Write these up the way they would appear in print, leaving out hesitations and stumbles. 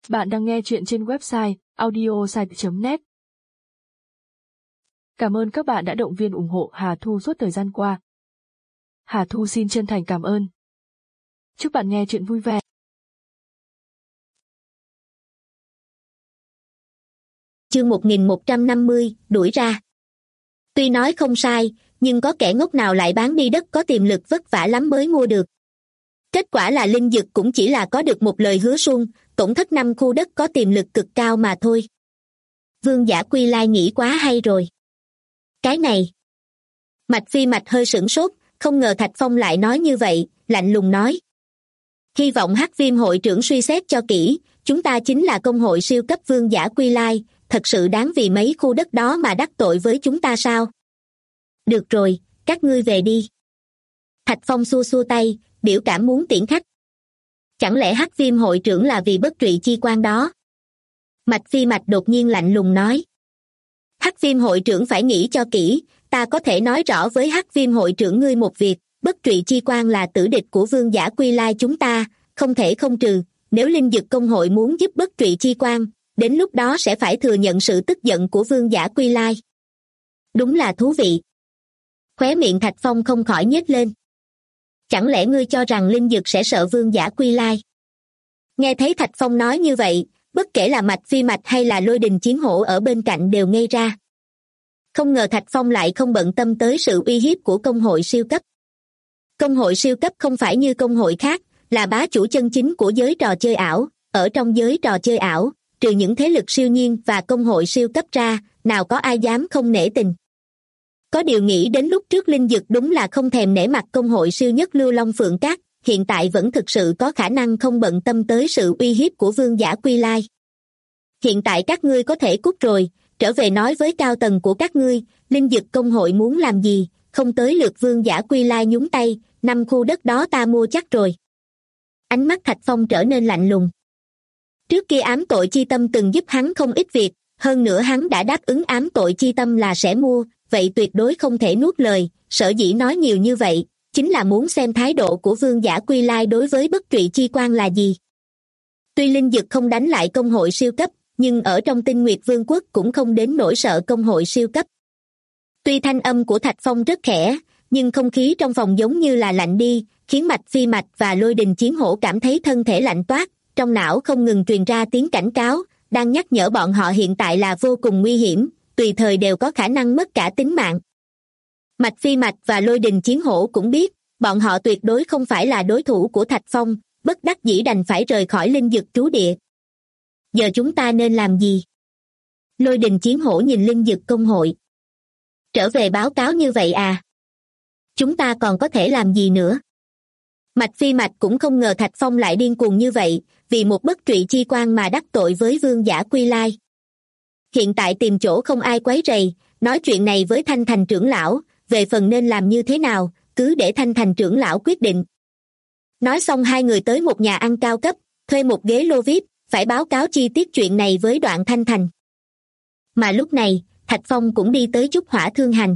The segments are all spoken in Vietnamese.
Bạn đang nghe chuyện trên website audiosite.net. Cảm ơn các bạn đã động viên ủng hộ Hà Thu suốt thời gian qua. Hà Thu xin chân thành cảm ơn. Chúc bạn nghe chuyện vui vẻ. Chương 1150, đuổi ra. Tuy nói không sai, nhưng có kẻ ngốc nào lại bán đi đất có tiềm lực vất vả lắm mới mua được. Kết quả là Linh Dực cũng chỉ là có được một lời hứa suông, tổn thất 5 khu đất có tiềm lực cực cao mà thôi. Vương Giả Quy Lai nghĩ quá hay rồi. Cái này. Mạch Phi Mạch hơi sửng sốt, không ngờ Thạch Phong lại nói như vậy, lạnh lùng nói. Hy vọng Hắc Viêm hội trưởng suy xét cho kỹ, chúng ta chính là công hội siêu cấp Vương Giả Quy Lai, thật sự đáng vì mấy khu đất đó mà đắc tội với chúng ta sao? Được rồi, các ngươi về đi. Thạch Phong xua xua tay, biểu cảm muốn tiễn khách. Chẳng lẽ Hắc Viêm hội trưởng là vì bất trụy chi quan đó? Mạch Phi Mạch đột nhiên lạnh lùng nói. Hắc Viêm hội trưởng phải nghĩ cho kỹ, ta có thể nói rõ với Hắc Viêm hội trưởng ngươi một việc, bất trụy chi quan là tử địch của Vương Giả Quy Lai chúng ta, không thể không trừ, nếu Linh Dực công hội muốn giúp bất trụy chi quan, đến lúc đó sẽ phải thừa nhận sự tức giận của Vương Giả Quy Lai. Đúng là thú vị. Khóe miệng Thạch Phong không khỏi nhếch lên. Chẳng lẽ ngươi cho rằng Linh Dực sẽ sợ Vương Giả Quy Lai? Nghe thấy Thạch Phong nói như vậy, bất kể là Mạch Phi Mạch hay là Lôi Đình Chiến Hổ ở bên cạnh đều ngây ra. Không ngờ Thạch Phong lại không bận tâm tới sự uy hiếp của công hội siêu cấp. Công hội siêu cấp không phải như công hội khác, là bá chủ chân chính của giới trò chơi ảo. Ở trong giới trò chơi ảo, trừ những thế lực siêu nhiên và công hội siêu cấp ra, nào có ai dám không nể tình. Có điều nghĩ đến lúc trước Linh Dực đúng là không thèm nể mặt công hội siêu nhất Lưu Long Phượng Cát, hiện tại vẫn thực sự có khả năng không bận tâm tới sự uy hiếp của Vương Giả Quy Lai. Hiện tại các ngươi có thể cút rồi, trở về nói với cao tầng của các ngươi, Linh Dực công hội muốn làm gì, không tới lượt Vương Giả Quy Lai nhúng tay, 5 khu đất đó ta mua chắc rồi. Ánh mắt Thạch Phong trở nên lạnh lùng. Trước kia ám tội chi tâm từng giúp hắn không ít việc, hơn nữa hắn đã đáp ứng ám tội chi tâm là sẽ mua, vậy tuyệt đối không thể nuốt lời, sở dĩ nói nhiều như vậy, chính là muốn xem thái độ của Vương Giả Quy Lai đối với bất trụy chi quan là gì. Tuy Linh Dực không đánh lại công hội siêu cấp, nhưng ở trong Tinh Nguyệt Vương quốc cũng không đến nỗi sợ công hội siêu cấp. Tuy thanh âm của Thạch Phong rất khẽ, nhưng không khí trong phòng giống như là lạnh đi, khiến Mạch Phi Mạch và Lôi Đình Chiến Hổ cảm thấy thân thể lạnh toát, trong não không ngừng truyền ra tiếng cảnh cáo, đang nhắc nhở bọn họ hiện tại là vô cùng nguy hiểm, tùy thời đều có khả năng mất cả tính mạng. Mạch Phi Mạch và Lôi Đình Chiến Hổ cũng biết, bọn họ tuyệt đối không phải là đối thủ của Thạch Phong, bất đắc dĩ đành phải rời khỏi Linh Dực trú địa. Giờ chúng ta nên làm gì? Lôi Đình Chiến Hổ nhìn Linh Dực công hội. Trở về báo cáo như vậy à? Chúng ta còn có thể làm gì nữa? Mạch Phi Mạch cũng không ngờ Thạch Phong lại điên cuồng như vậy, vì một bất trụy chi quan mà đắc tội với Vương Giả Quy Lai. Hiện tại tìm chỗ không ai quấy rầy, nói chuyện này với Thanh Thành trưởng lão, về phần nên làm như thế nào, cứ để Thanh Thành trưởng lão quyết định. Nói xong hai người tới một nhà ăn cao cấp, thuê một ghế lô VIP, phải báo cáo chi tiết chuyện này với Đoạn Thanh Thành. Mà lúc này, Thạch Phong cũng đi tới Trúc Hỏa Thương Hành.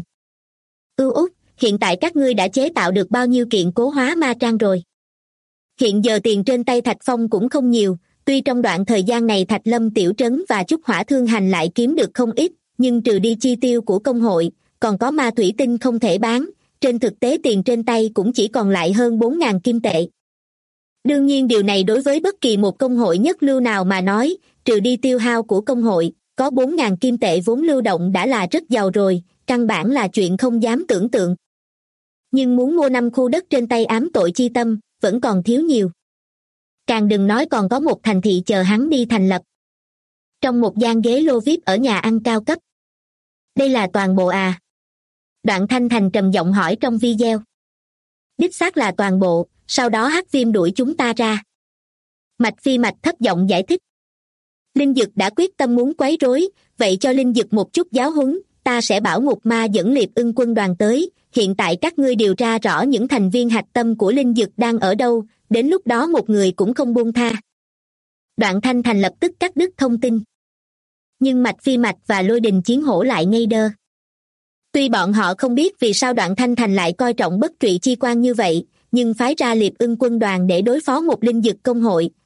Út, hiện tại các ngươi đã chế tạo được bao nhiêu kiện cố hóa ma trang rồi? Hiện giờ tiền trên tay Thạch Phong cũng không nhiều, tuy trong đoạn thời gian này Thạch Lâm Tiểu Trấn và Trúc Hỏa Thương Hành lại kiếm được không ít, nhưng trừ đi chi tiêu của công hội, còn có ma thủy tinh không thể bán, trên thực tế tiền trên tay cũng chỉ còn lại hơn 4.000 kim tệ. Đương nhiên điều này đối với bất kỳ một công hội nhất lưu nào mà nói, trừ đi tiêu hao của công hội, có 4.000 kim tệ vốn lưu động đã là rất giàu rồi, căn bản là chuyện không dám tưởng tượng. Nhưng muốn mua 5 khu đất trên tay ám tội chi tâm, vẫn còn thiếu nhiều. Càng đừng nói còn có một thành thị chờ hắn đi thành lập. Trong một gian ghế lô VIP ở nhà ăn cao cấp. Đây là toàn bộ à? Đoạn Thanh Thành trầm giọng hỏi trong video. Đích xác là toàn bộ, sau đó Hắc Viêm đuổi chúng ta ra. Mạch Phi Mạch thấp giọng giải thích. Linh Dực đã quyết tâm muốn quấy rối, vậy cho Linh Dực một chút giáo huấn, ta sẽ bảo Ngục Ma dẫn Liệp Ưng quân đoàn tới, hiện tại các ngươi điều tra rõ những thành viên hạch tâm của Linh Dực đang ở đâu, đến lúc đó một người cũng không buông tha. Đoạn Thanh Thành lập tức cắt đứt thông tin. Nhưng Mạch Phi Mạch và Lôi Đình Chiến Hổ lại ngây đơ. Tuy bọn họ không biết vì sao Đoạn Thanh Thành lại coi trọng bất trụy chi quan như vậy, nhưng phái ra Liệp Ưng quân đoàn để đối phó một Linh Dực công hội,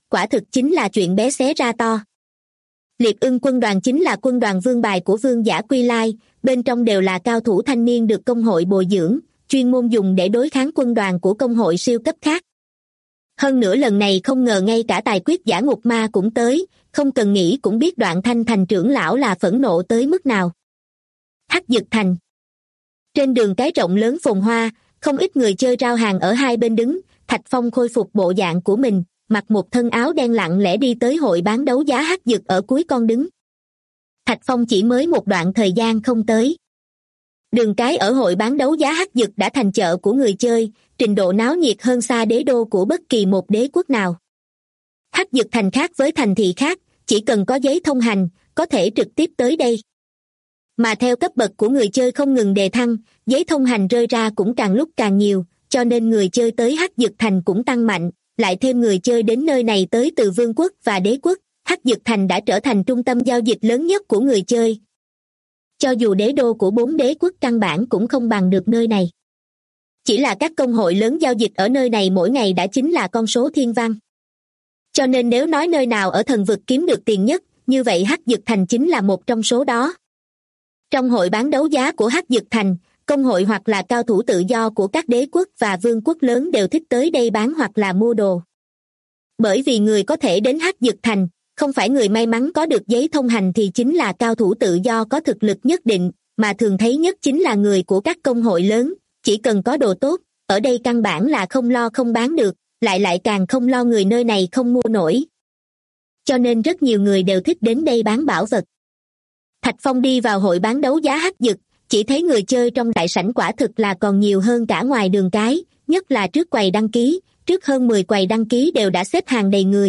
quả thực chính là chuyện bé xé ra to. Liệp Ưng quân đoàn chính là quân đoàn vương bài của Vương Giả Quy Lai, bên trong đều là cao thủ thanh niên được công hội bồi dưỡng, chuyên môn dùng để đối kháng quân đoàn của công hội siêu cấp khác. Hơn nữa lần này không ngờ ngay cả tài quyết giả ngục ma cũng tới, không cần nghĩ cũng biết Đoạn Thanh Thành trưởng lão là phẫn nộ tới mức nào. Hắc Dực Thành. Trên đường cái rộng lớn phồn hoa, không ít người chơi rao hàng ở hai bên đứng. Thạch Phong khôi phục bộ dạng của mình, mặc một thân áo đen lặng lẽ đi tới hội bán đấu giá Hắc Dực ở cuối con đứng. Thạch Phong chỉ mới một đoạn thời gian không tới. Đường cái ở hội bán đấu giá Hắc Dực đã thành chợ của người chơi, trình độ náo nhiệt hơn xa đế đô của bất kỳ một đế quốc nào. Hắc Dực Thành khác với thành thị khác, chỉ cần có giấy thông hành, có thể trực tiếp tới đây. Mà theo cấp bậc của người chơi không ngừng đề thăng, giấy thông hành rơi ra cũng càng lúc càng nhiều, cho nên người chơi tới Hắc Dực Thành cũng tăng mạnh, lại thêm người chơi đến nơi này tới từ vương quốc và đế quốc, Hắc Dực Thành đã trở thành trung tâm giao dịch lớn nhất của người chơi. Cho dù đế đô của 4 đế quốc căn bản cũng không bằng được nơi này. Chỉ là các công hội lớn giao dịch ở nơi này mỗi ngày đã chính là con số thiên văn. Cho nên nếu nói nơi nào ở thần vực kiếm được tiền nhất, như vậy Hắc Dực Thành chính là một trong số đó. Trong hội bán đấu giá của Hắc Dực Thành, công hội hoặc là cao thủ tự do của các đế quốc và vương quốc lớn đều thích tới đây bán hoặc là mua đồ. Bởi vì người có thể đến Hắc Dực Thành, không phải người may mắn có được giấy thông hành thì chính là cao thủ tự do có thực lực nhất định, mà thường thấy nhất chính là người của các công hội lớn, chỉ cần có đồ tốt, ở đây căn bản là không lo không bán được, lại càng không lo người nơi này không mua nổi. Cho nên rất nhiều người đều thích đến đây bán bảo vật. Thạch Phong đi vào hội bán đấu giá Hắc Dực, chỉ thấy người chơi trong đại sảnh quả thực là còn nhiều hơn cả ngoài đường cái, nhất là trước quầy đăng ký, trước hơn 10 quầy đăng ký đều đã xếp hàng đầy người.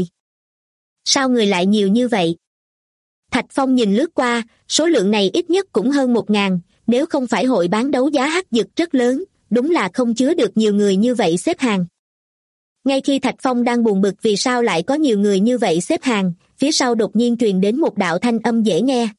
Sao người lại nhiều như vậy? Thạch Phong nhìn lướt qua, số lượng này ít nhất cũng hơn 1.000, nếu không phải hội bán đấu giá Hắc Dực rất lớn, đúng là không chứa được nhiều người như vậy xếp hàng. Ngay khi Thạch Phong đang buồn bực vì sao lại có nhiều người như vậy xếp hàng, phía sau đột nhiên truyền đến một đạo thanh âm dễ nghe.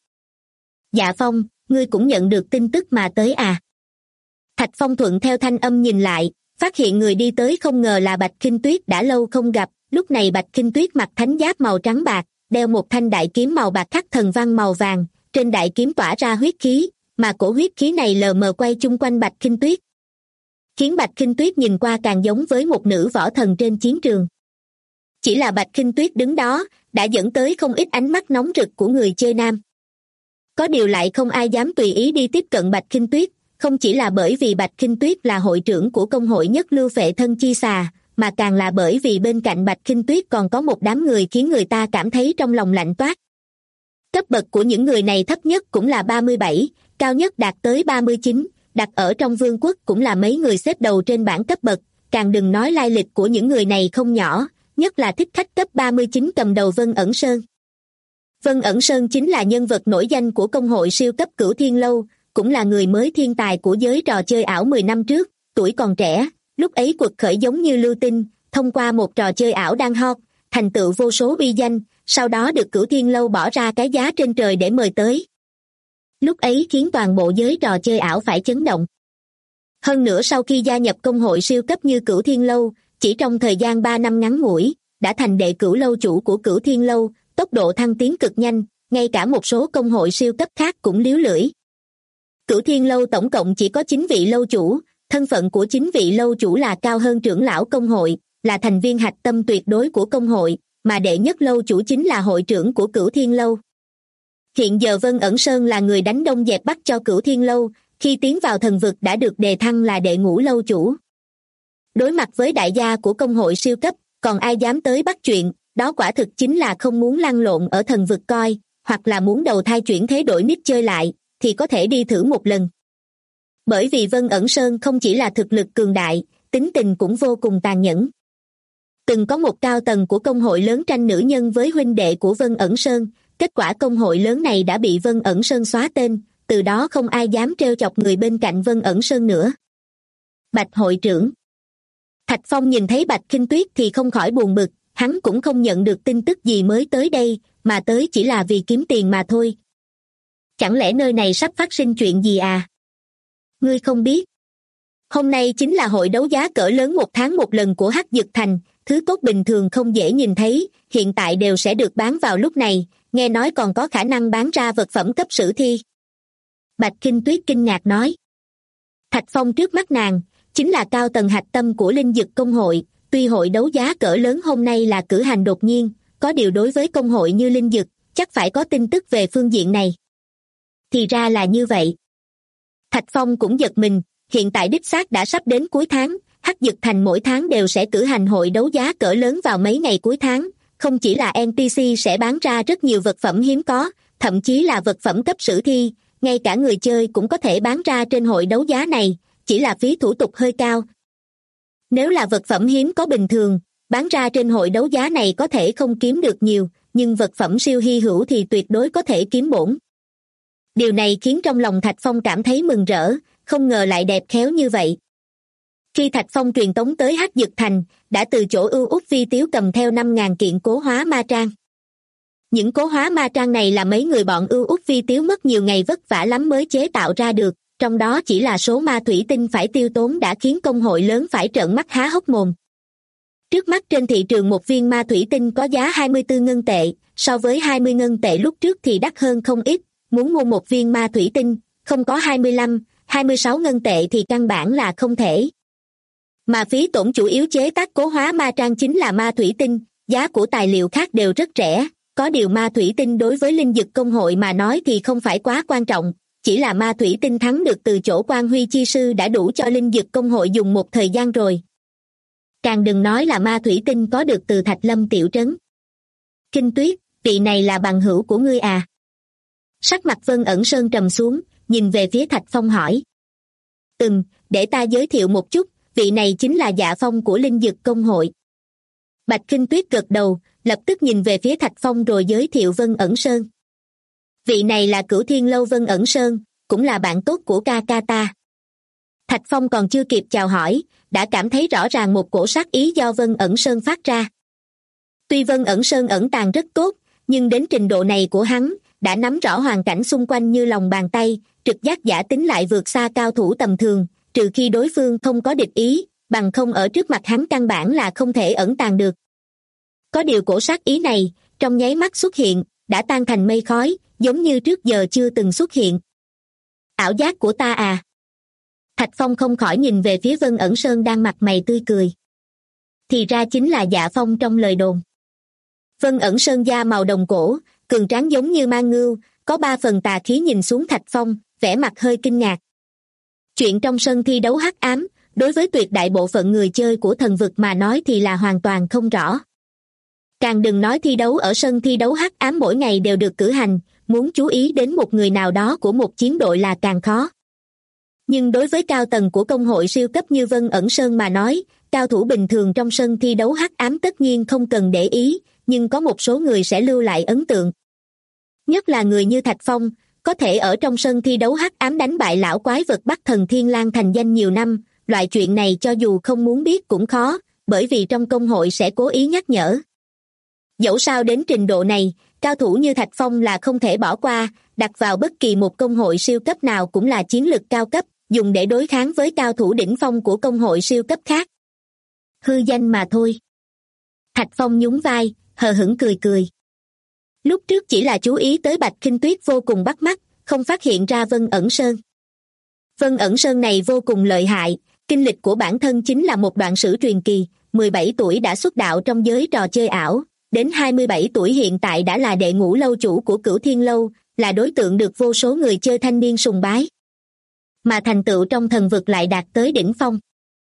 Dạ Phong, ngươi cũng nhận được tin tức mà tới à? Thạch Phong thuận theo thanh âm nhìn lại, phát hiện người đi tới không ngờ là Bạch Khinh Tuyết đã lâu không gặp, lúc này Bạch Khinh Tuyết mặc thánh giáp màu trắng bạc, đeo một thanh đại kiếm màu bạc khắc thần văn màu vàng, trên đại kiếm tỏa ra huyết khí, mà cổ huyết khí này lờ mờ quay chung quanh Bạch Khinh Tuyết, khiến Bạch Khinh Tuyết nhìn qua càng giống với một nữ võ thần trên chiến trường. Chỉ là Bạch Khinh Tuyết đứng đó, đã dẫn tới không ít ánh mắt nóng rực của người chơi nam. Có điều lại không ai dám tùy ý đi tiếp cận Bạch Khinh Tuyết, không chỉ là bởi vì Bạch Khinh Tuyết là hội trưởng của công hội Nhất Lưu Phệ Thân Chi Xà, mà càng là bởi vì bên cạnh Bạch Khinh Tuyết còn có một đám người khiến người ta cảm thấy trong lòng lạnh toát. Cấp bậc của những người này thấp nhất cũng là 37, cao nhất đạt tới 39, đặt ở trong vương quốc cũng là mấy người xếp đầu trên bảng cấp bậc, càng đừng nói lai lịch của những người này không nhỏ, nhất là thích khách cấp 39 cầm đầu Vân Ẩn Sơn. Vân Ẩn Sơn chính là nhân vật nổi danh của công hội siêu cấp Cửu Thiên Lâu, cũng là người mới thiên tài của giới trò chơi ảo 10 năm trước, tuổi còn trẻ, lúc ấy quật khởi giống như lưu tinh, thông qua một trò chơi ảo đang hot, thành tựu vô số uy danh, sau đó được Cửu Thiên Lâu bỏ ra cái giá trên trời để mời tới. Lúc ấy khiến toàn bộ giới trò chơi ảo phải chấn động. Hơn nữa sau khi gia nhập công hội siêu cấp như Cửu Thiên Lâu, chỉ trong thời gian 3 năm ngắn ngủi, đã thành đệ cửu lâu chủ của Cửu Thiên Lâu, tốc độ thăng tiến cực nhanh, ngay cả một số công hội siêu cấp khác cũng líu lưỡi. Cửu Thiên Lâu tổng cộng chỉ có 9 vị lâu chủ, thân phận của 9 vị lâu chủ là cao hơn trưởng lão công hội, là thành viên hạch tâm tuyệt đối của công hội, mà đệ nhất lâu chủ chính là hội trưởng của Cửu Thiên Lâu. Hiện giờ Vân Ẩn Sơn là người đánh đông dẹp bắc cho Cửu Thiên Lâu, khi tiến vào thần vực đã được đề thăng là đệ ngũ lâu chủ. Đối mặt với đại gia của công hội siêu cấp, còn ai dám tới bắt chuyện, đó quả thực chính là không muốn lăn lộn ở thần vực coi, hoặc là muốn đầu thai chuyển thế đổi nick chơi lại, thì có thể đi thử một lần. Bởi vì Vân Ẩn Sơn không chỉ là thực lực cường đại, tính tình cũng vô cùng tàn nhẫn. Từng có một cao tầng của công hội lớn tranh nữ nhân với huynh đệ của Vân Ẩn Sơn, kết quả công hội lớn này đã bị Vân Ẩn Sơn xóa tên, từ đó không ai dám trêu chọc người bên cạnh Vân Ẩn Sơn nữa. Bạch hội trưởng. Thạch Phong nhìn thấy Bạch Khinh Tuyết thì không khỏi buồn bực, hắn cũng không nhận được tin tức gì mới tới đây, mà tới chỉ là vì kiếm tiền mà thôi. Chẳng lẽ nơi này sắp phát sinh chuyện gì à? Ngươi không biết. Hôm nay chính là hội đấu giá cỡ lớn 1 tháng một lần của Hắc Dực Thành, thứ tốt bình thường không dễ nhìn thấy, hiện tại đều sẽ được bán vào lúc này, nghe nói còn có khả năng bán ra vật phẩm cấp sử thi. Bạch Kinh Tuyết kinh ngạc nói. Thạch Phong trước mắt nàng, chính là cao tầng hạch tâm của linh dực công hội, tuy hội đấu giá cỡ lớn hôm nay là cử hành đột nhiên, có điều đối với công hội như linh dực, chắc phải có tin tức về phương diện này. Thì ra là như vậy. Thạch Phong cũng giật mình, hiện tại đích xác đã sắp đến cuối tháng, Hắc Dực Thành mỗi tháng đều sẽ cử hành hội đấu giá cỡ lớn vào mấy ngày cuối tháng, không chỉ là NPC sẽ bán ra rất nhiều vật phẩm hiếm có, thậm chí là vật phẩm cấp sử thi, ngay cả người chơi cũng có thể bán ra trên hội đấu giá này, chỉ là phí thủ tục hơi cao. Nếu là vật phẩm hiếm có bình thường, bán ra trên hội đấu giá này có thể không kiếm được nhiều, nhưng vật phẩm siêu hy hữu thì tuyệt đối có thể kiếm bổng. Điều này khiến trong lòng Thạch Phong cảm thấy mừng rỡ, không ngờ lại đẹp khéo như vậy. Khi Thạch Phong truyền tống tới Hắc Dực Thành, đã từ chỗ ưu út Vi Tiếu cầm theo 5.000 kiện cố hóa ma trang. Những cố hóa ma trang này là mấy người bọn ưu út Vi Tiếu mất nhiều ngày vất vả lắm mới chế tạo ra được, trong đó chỉ là số ma thủy tinh phải tiêu tốn đã khiến công hội lớn phải trợn mắt há hốc mồm. Trước mắt trên thị trường một viên ma thủy tinh có giá 24 ngân tệ, so với 20 ngân tệ lúc trước thì đắt hơn không ít, muốn mua một viên ma thủy tinh, không có 25, 26 ngân tệ thì căn bản là không thể. Mà phí tổn chủ yếu chế tác cố hóa ma trang chính là ma thủy tinh, giá của tài liệu khác đều rất rẻ, có điều ma thủy tinh đối với linh dực công hội mà nói thì không phải quá quan trọng, chỉ là ma thủy tinh thắng được từ chỗ Quan Huy chi sư đã đủ cho linh dực công hội dùng một thời gian rồi. Càng đừng nói là ma thủy tinh có được từ Thạch Lâm tiểu trấn. Kinh Tuyết, vị này là bằng hữu của ngươi à? Sắc mặt Vân Ẩn Sơn trầm xuống, nhìn về phía Thạch Phong hỏi. Để ta giới thiệu một chút, vị này chính là Dạ Phong của linh dực công hội. Bạch Kinh Tuyết gật đầu, lập tức nhìn về phía Thạch Phong rồi giới thiệu Vân Ẩn Sơn. Vị này là Cửu Thiên Lâu Vân Ẩn Sơn, cũng là bạn tốt của ca ca ta. Thạch Phong còn chưa kịp chào hỏi, đã cảm thấy rõ ràng một cổ sát ý do Vân Ẩn Sơn phát ra. Tuy Vân Ẩn Sơn ẩn tàng rất tốt, nhưng đến trình độ này của hắn, đã nắm rõ hoàn cảnh xung quanh như lòng bàn tay, trực giác giả tính lại vượt xa cao thủ tầm thường, trừ khi đối phương không có địch ý, bằng không ở trước mặt hắn căn bản là không thể ẩn tàng được. Có điều cổ sát ý này, trong nháy mắt xuất hiện, đã tan thành mây khói, giống như trước giờ chưa từng xuất hiện. Ảo giác của ta à? Thạch Phong không khỏi nhìn về phía Vân Ẩn Sơn đang mặt mày tươi cười. Thì ra chính là Dạ Phong trong lời đồn. Vân Ẩn Sơn da màu đồng cổ, cường tráng giống như ma ngưu, có 3 phần tà khí nhìn xuống Thạch Phong, vẻ mặt hơi kinh ngạc. Chuyện trong sân thi đấu hắc ám, đối với tuyệt đại bộ phận người chơi của thần vực mà nói thì là hoàn toàn không rõ. Càng đừng nói thi đấu ở sân thi đấu hắc ám mỗi ngày đều được cử hành, muốn chú ý đến một người nào đó của một chiến đội là càng khó. Nhưng đối với cao tầng của công hội siêu cấp như Vân Ẩn Sơn mà nói, cao thủ bình thường trong sân thi đấu hắc ám tất nhiên không cần để ý, nhưng có một số người sẽ lưu lại ấn tượng. Nhất là người như Thạch Phong, có thể ở trong sân thi đấu hắc ám đánh bại lão quái vật Bắc Thần Thiên Lang thành danh nhiều năm, loại chuyện này cho dù không muốn biết cũng khó, bởi vì trong công hội sẽ cố ý nhắc nhở. Dẫu sao đến trình độ này, cao thủ như Thạch Phong là không thể bỏ qua, đặt vào bất kỳ một công hội siêu cấp nào cũng là chiến lực cao cấp, dùng để đối kháng với cao thủ đỉnh phong của công hội siêu cấp khác. Hư danh mà thôi. Thạch Phong nhún vai, hờ hững cười cười. Lúc trước chỉ là chú ý tới Bạch Kinh Tuyết vô cùng bắt mắt, không phát hiện ra Vân Ẩn Sơn. Vân Ẩn Sơn này vô cùng lợi hại, kinh lịch của bản thân chính là một đoạn sử truyền kỳ, 17 tuổi đã xuất đạo trong giới trò chơi ảo, đến 27 tuổi hiện tại đã là đệ ngũ lâu chủ của Cửu Thiên Lâu, là đối tượng được vô số người chơi thanh niên sùng bái. Mà thành tựu trong thần vực lại đạt tới đỉnh phong.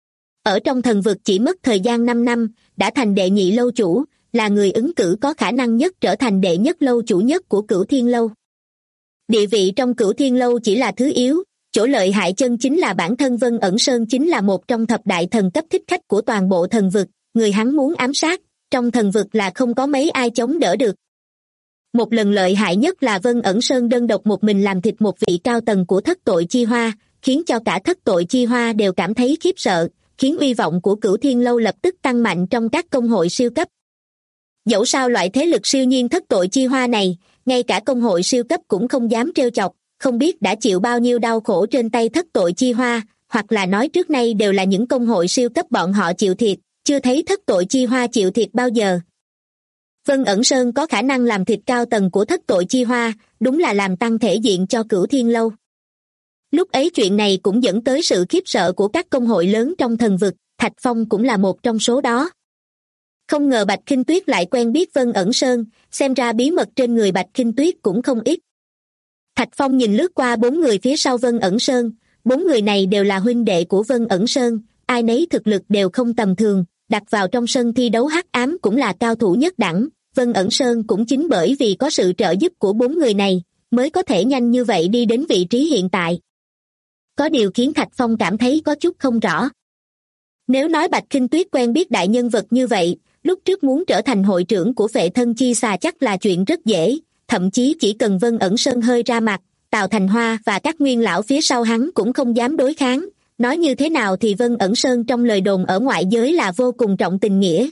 Ở trong thần vực chỉ mất thời gian 5 năm, đã thành đệ nhị lâu chủ, là người ứng cử có khả năng nhất trở thành đệ nhất lâu chủ nhất của Cửu Thiên Lâu. Địa vị trong Cửu Thiên Lâu chỉ là thứ yếu, chỗ lợi hại chân chính là bản thân Vân Ẩn Sơn chính là một trong thập đại thần cấp thích khách của toàn bộ thần vực, người hắn muốn ám sát, trong thần vực là không có mấy ai chống đỡ được. Một lần lợi hại nhất là Vân Ẩn Sơn đơn độc một mình làm thịt một vị cao tầng của Thất Tội Chi Hoa, khiến cho cả Thất Tội Chi Hoa đều cảm thấy khiếp sợ, khiến uy vọng của Cửu Thiên Lâu lập tức tăng mạnh trong các công hội siêu cấp. Dẫu sao loại thế lực siêu nhiên Thất Tội Chi Hoa này, ngay cả công hội siêu cấp cũng không dám trêu chọc, không biết đã chịu bao nhiêu đau khổ trên tay Thất Tội Chi Hoa, hoặc là nói trước nay đều là những công hội siêu cấp bọn họ chịu thiệt, chưa thấy thất tội chi hoa chịu thiệt bao giờ. Vân ẩn sơn có khả năng làm thịt cao tầng của thất tội chi hoa, đúng là làm tăng thể diện cho Cửu Thiên Lâu. Lúc ấy chuyện này cũng dẫn tới sự khiếp sợ của các công hội lớn trong thần vực, Thạch Phong cũng là một trong số đó. Không ngờ Bạch Khinh Tuyết lại quen biết Vân ẩn sơn, xem ra bí mật trên người Bạch Khinh Tuyết cũng không ít. Thạch Phong nhìn lướt qua 4 người phía sau Vân ẩn sơn, 4 người này đều là huynh đệ của Vân ẩn sơn, ai nấy thực lực đều không tầm thường, đặt vào trong sân thi đấu hắc ám cũng là cao thủ nhất đẳng. Vân ẩn sơn cũng chính bởi vì có sự trợ giúp của 4 người này, mới có thể nhanh như vậy đi đến vị trí hiện tại. Có điều khiến Thạch Phong cảm thấy có chút không rõ. Nếu nói Bạch Khinh Tuyết quen biết đại nhân vật như vậy, lúc trước muốn trở thành hội trưởng của Phệ Thân Chi Xà chắc là chuyện rất dễ, thậm chí chỉ cần Vân ẩn sơn hơi ra mặt, Tào Thành Hoa và các nguyên lão phía sau hắn cũng không dám đối kháng. Nói như thế nào thì Vân ẩn sơn trong lời đồn ở ngoại giới là vô cùng trọng tình nghĩa.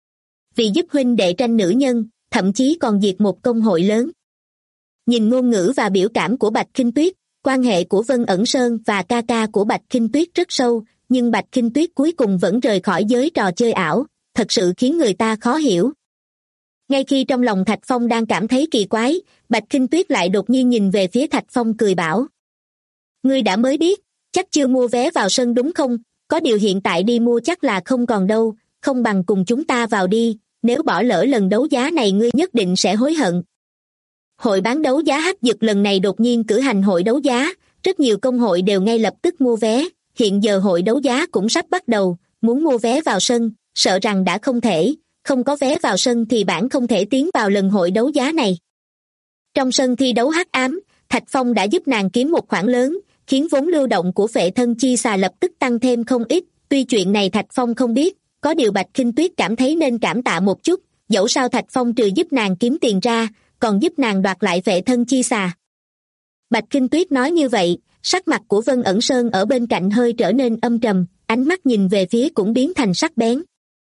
Vì giúp huynh đệ tranh nữ nhân, thậm chí còn diệt một công hội lớn. Nhìn ngôn ngữ và biểu cảm của Bạch Khinh Tuyết, quan hệ của Vân ẩn sơn và ca ca của Bạch Khinh Tuyết rất sâu, nhưng Bạch Khinh Tuyết cuối cùng vẫn rời khỏi giới trò chơi ảo, thật sự khiến người ta khó hiểu. Ngay khi trong lòng Thạch Phong đang cảm thấy kỳ quái, Bạch Khinh Tuyết lại đột nhiên nhìn về phía Thạch Phong cười bảo. Ngươi đã mới biết, chắc chưa mua vé vào sân đúng không? Có điều hiện tại đi mua chắc là không còn đâu, không bằng cùng chúng ta vào đi, nếu bỏ lỡ lần đấu giá này ngươi nhất định sẽ hối hận. Hội bán đấu giá Hắc Dực lần này đột nhiên cử hành hội đấu giá, rất nhiều công hội đều ngay lập tức mua vé, hiện giờ hội đấu giá cũng sắp bắt đầu, muốn mua vé vào sân, sợ rằng đã không thể, không có vé vào sân thì bản không thể tiến vào lần hội đấu giá này. Trong sân thi đấu hắc ám, Thạch Phong đã giúp nàng kiếm một khoản lớn, khiến vốn lưu động của Phệ Thân Chi Xà lập tức tăng thêm không ít, tuy chuyện này Thạch Phong không biết, có điều Bạch Khinh Tuyết cảm thấy nên cảm tạ một chút, dẫu sao Thạch Phong trừ giúp nàng kiếm tiền ra, còn giúp nàng đoạt lại Phệ Thân Chi Xà. Bạch Khinh Tuyết nói như vậy, sắc mặt của Vân ẩn sơn ở bên cạnh hơi trở nên âm trầm, ánh mắt nhìn về phía cũng biến thành sắc bén.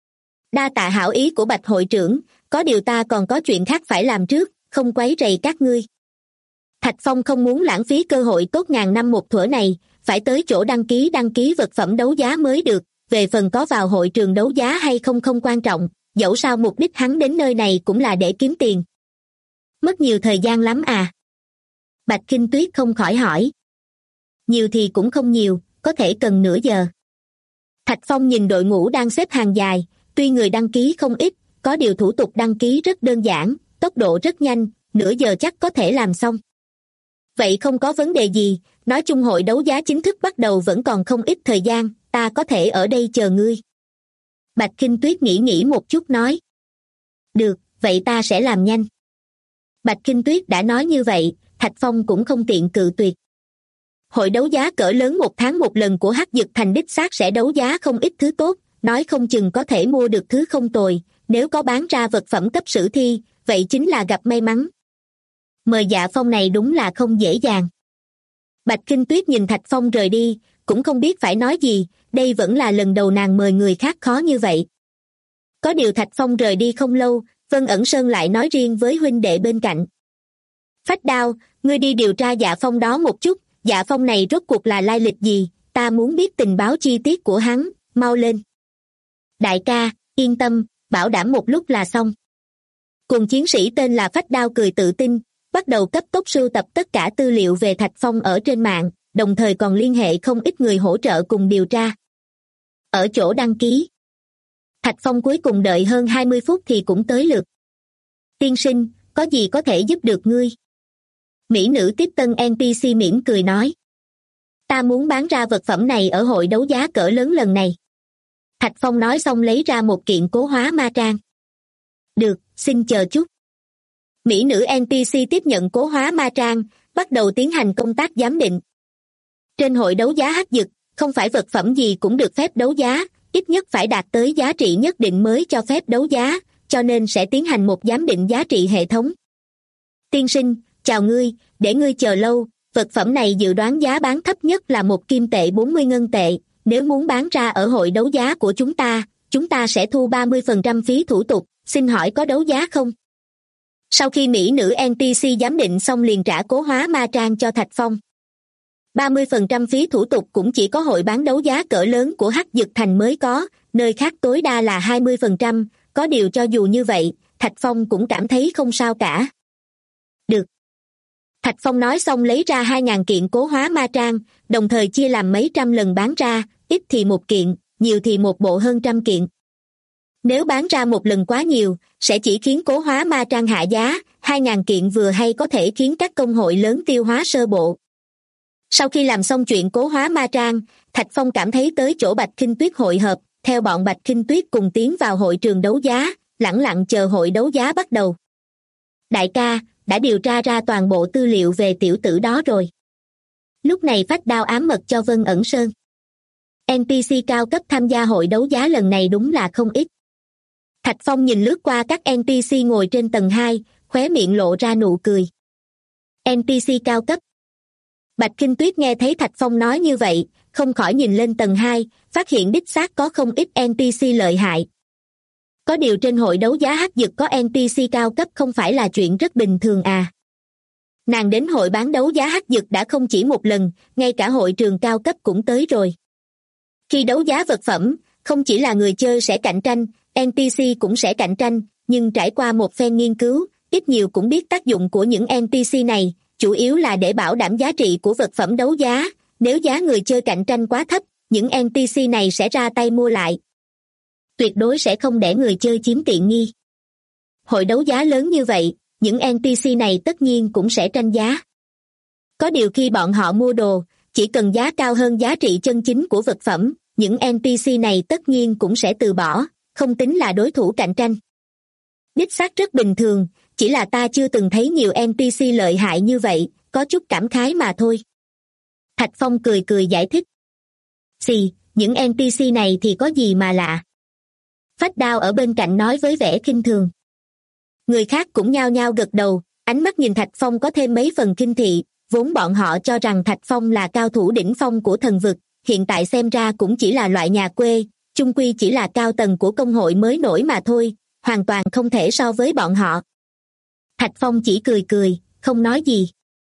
Đa tạ hảo ý của Bạch hội trưởng, có điều ta còn có chuyện khác phải làm trước, không quấy rầy các ngươi. Thạch Phong không muốn lãng phí cơ hội tốt ngàn năm một thuở này, phải tới chỗ đăng ký vật phẩm đấu giá mới được, về phần có vào hội trường đấu giá hay không không quan trọng, dẫu sao mục đích hắn đến nơi này cũng là để kiếm tiền. Mất nhiều thời gian lắm à? Bạch Khinh Tuyết không khỏi hỏi. Nhiều thì cũng không nhiều, có thể cần nửa giờ. Thạch Phong nhìn đội ngũ đang xếp hàng dài, tuy người đăng ký không ít, có điều thủ tục đăng ký rất đơn giản, tốc độ rất nhanh, nửa giờ chắc có thể làm xong. Vậy không có vấn đề gì, nói chung hội đấu giá chính thức bắt đầu vẫn còn không ít thời gian, ta có thể ở đây chờ ngươi. Bạch Khinh Tuyết nghĩ một chút nói. Được, vậy ta sẽ làm nhanh. Bạch Khinh Tuyết đã nói như vậy, Thạch Phong cũng không tiện cự tuyệt. Hội đấu giá cỡ lớn một tháng một lần của Hắc Dực Thành đích xác sẽ đấu giá không ít thứ tốt, nói không chừng có thể mua được thứ không tồi, nếu có bán ra vật phẩm cấp sử thi, vậy chính là gặp may mắn. Mời Dạ Phong này đúng là không dễ dàng. Bạch Khinh Tuyết nhìn Thạch Phong rời đi, cũng không biết phải nói gì, đây vẫn là lần đầu nàng mời người khác khó như vậy. Có điều Thạch Phong rời đi không lâu, Vân ẩn sơn lại nói riêng với huynh đệ bên cạnh. Phách Đao, ngươi đi điều tra Dạ Phong đó một chút, Dạ Phong này rốt cuộc là lai lịch gì, ta muốn biết tình báo chi tiết của hắn, mau lên. Đại ca, yên tâm, bảo đảm một lúc là xong. Cùng chiến sĩ tên là Phách Đao cười tự tin, bắt đầu cấp tốc sưu tập tất cả tư liệu về Thạch Phong ở trên mạng, đồng thời còn liên hệ không ít người hỗ trợ cùng điều tra. Ở chỗ đăng ký, Thạch Phong cuối cùng đợi hơn 20 phút thì cũng tới lượt. Tiên sinh, có gì có thể giúp được ngươi? Mỹ nữ tiếp tân NPC mỉm cười nói. Ta muốn bán ra vật phẩm này ở hội đấu giá cỡ lớn lần này. Thạch Phong nói xong lấy ra một kiện cố hóa ma trang. Được, xin chờ chút. Mỹ nữ NPC tiếp nhận cố hóa ma trang, bắt đầu tiến hành công tác giám định. Trên hội đấu giá Hắc Dực, không phải vật phẩm gì cũng được phép đấu giá, ít nhất phải đạt tới giá trị nhất định mới cho phép đấu giá, cho nên sẽ tiến hành một giám định giá trị hệ thống. Tiên sinh, chào ngươi, để ngươi chờ lâu, vật phẩm này dự đoán giá bán thấp nhất là 1 kim tệ 40 ngân tệ, nếu muốn bán ra ở hội đấu giá của chúng ta sẽ thu 30% phí thủ tục, xin hỏi có đấu giá không? Sau khi mỹ nữ NPC giám định xong liền trả cố hóa ma trang cho Thạch Phong. 30% phí thủ tục cũng chỉ có hội bán đấu giá cỡ lớn của Hắc Dực Thành mới có, nơi khác tối đa là 20%, có điều cho dù như vậy, Thạch Phong cũng cảm thấy không sao cả. Được. Thạch Phong nói xong lấy ra 2.000 kiện cố hóa ma trang, đồng thời chia làm mấy trăm lần bán ra, ít thì 1 kiện, nhiều thì một bộ hơn 100 kiện. Nếu bán ra một lần quá nhiều, sẽ chỉ khiến cố hóa ma trang hạ giá, 2.000 kiện vừa hay có thể khiến các công hội lớn tiêu hóa sơ bộ. Sau khi làm xong chuyện cố hóa ma trang, Thạch Phong cảm thấy tới chỗ Bạch Khinh Tuyết hội hợp, theo bọn Bạch Khinh Tuyết cùng tiến vào hội trường đấu giá, lẳng lặng chờ hội đấu giá bắt đầu. Đại ca, đã điều tra ra toàn bộ tư liệu về tiểu tử đó rồi. Lúc này Phách Đao ám mật cho Vân Ẩn Sơn. NPC cao cấp tham gia hội đấu giá lần này đúng là không ít. Thạch Phong nhìn lướt qua các NPC ngồi trên tầng 2, khóe miệng lộ ra nụ cười. NPC cao cấp. Bạch Khinh Tuyết nghe thấy Thạch Phong nói như vậy, không khỏi nhìn lên tầng 2, phát hiện đích xác có không ít NPC lợi hại. Có điều trên hội đấu giá Hắc Dực có NPC cao cấp không phải là chuyện rất bình thường à. Nàng đến hội bán đấu giá Hắc Dực đã không chỉ một lần, ngay cả hội trường cao cấp cũng tới rồi. Khi đấu giá vật phẩm, không chỉ là người chơi sẽ cạnh tranh, NPC cũng sẽ cạnh tranh, nhưng trải qua một phen nghiên cứu, ít nhiều cũng biết tác dụng của những NPC này, chủ yếu là để bảo đảm giá trị của vật phẩm đấu giá, nếu giá người chơi cạnh tranh quá thấp, những NPC này sẽ ra tay mua lại. Tuyệt đối sẽ không để người chơi chiếm tiện nghi. Hội đấu giá lớn như vậy, những NPC này tất nhiên cũng sẽ tranh giá. Có điều khi bọn họ mua đồ, chỉ cần giá cao hơn giá trị chân chính của vật phẩm, những NPC này tất nhiên cũng sẽ từ bỏ, không tính là đối thủ cạnh tranh. Đích xác rất bình thường, chỉ là ta chưa từng thấy nhiều NPC lợi hại như vậy, có chút cảm khái mà thôi. Thạch Phong cười cười giải thích. Xì, những NPC này thì có gì mà lạ. Phách Đao ở bên cạnh nói với vẻ khinh thường. Người khác cũng nhao nhao gật đầu, ánh mắt nhìn Thạch Phong có thêm mấy phần khinh thị, vốn bọn họ cho rằng Thạch Phong là cao thủ đỉnh phong của thần vực, hiện tại xem ra cũng chỉ là loại nhà quê, chung quy chỉ là cao tầng của công hội mới nổi mà thôi, hoàn toàn không thể so với bọn họ. Thạch Phong chỉ cười cười, không nói gì.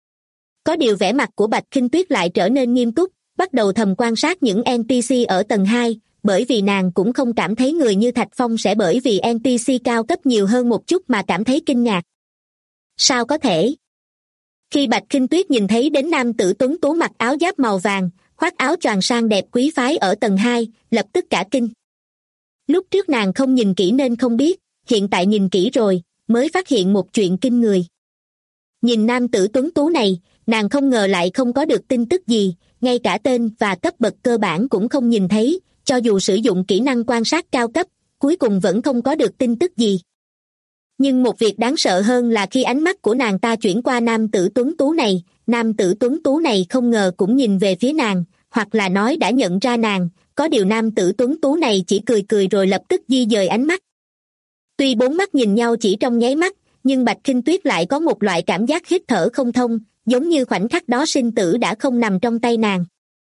Có điều vẻ mặt của Bạch Khinh Tuyết lại trở nên nghiêm túc, bắt đầu thầm quan sát những NPC ở tầng 2, bởi vì nàng cũng không cảm thấy người như Thạch Phong sẽ bởi vì NPC cao cấp nhiều hơn một chút mà cảm thấy kinh ngạc. Sao có thể? Khi Bạch Khinh Tuyết nhìn thấy đến nam tử tuấn tú mặc áo giáp màu vàng, khoác áo choàng sang đẹp quý phái ở tầng 2, lập tức cả kinh. Lúc trước nàng không nhìn kỹ nên không biết, hiện tại nhìn kỹ rồi, mới phát hiện một chuyện kinh người. Nhìn nam tử tuấn tú này, nàng không ngờ lại không có được tin tức gì, ngay cả tên và cấp bậc cơ bản cũng không nhìn thấy, cho dù sử dụng kỹ năng quan sát cao cấp, cuối cùng vẫn không có được tin tức gì. Nhưng một việc đáng sợ hơn là khi ánh mắt của nàng ta chuyển qua nam tử tuấn tú này, nam tử tuấn tú này không ngờ cũng nhìn về phía nàng, hoặc là nói đã nhận ra nàng, có điều nam tử tuấn tú này chỉ cười cười rồi lập tức di dời ánh mắt. Tuy bốn mắt nhìn nhau chỉ trong nháy mắt, nhưng Bạch Khinh Tuyết lại có một loại cảm giác hít thở không thông, giống như khoảnh khắc đó sinh tử đã không nằm trong tay nàng.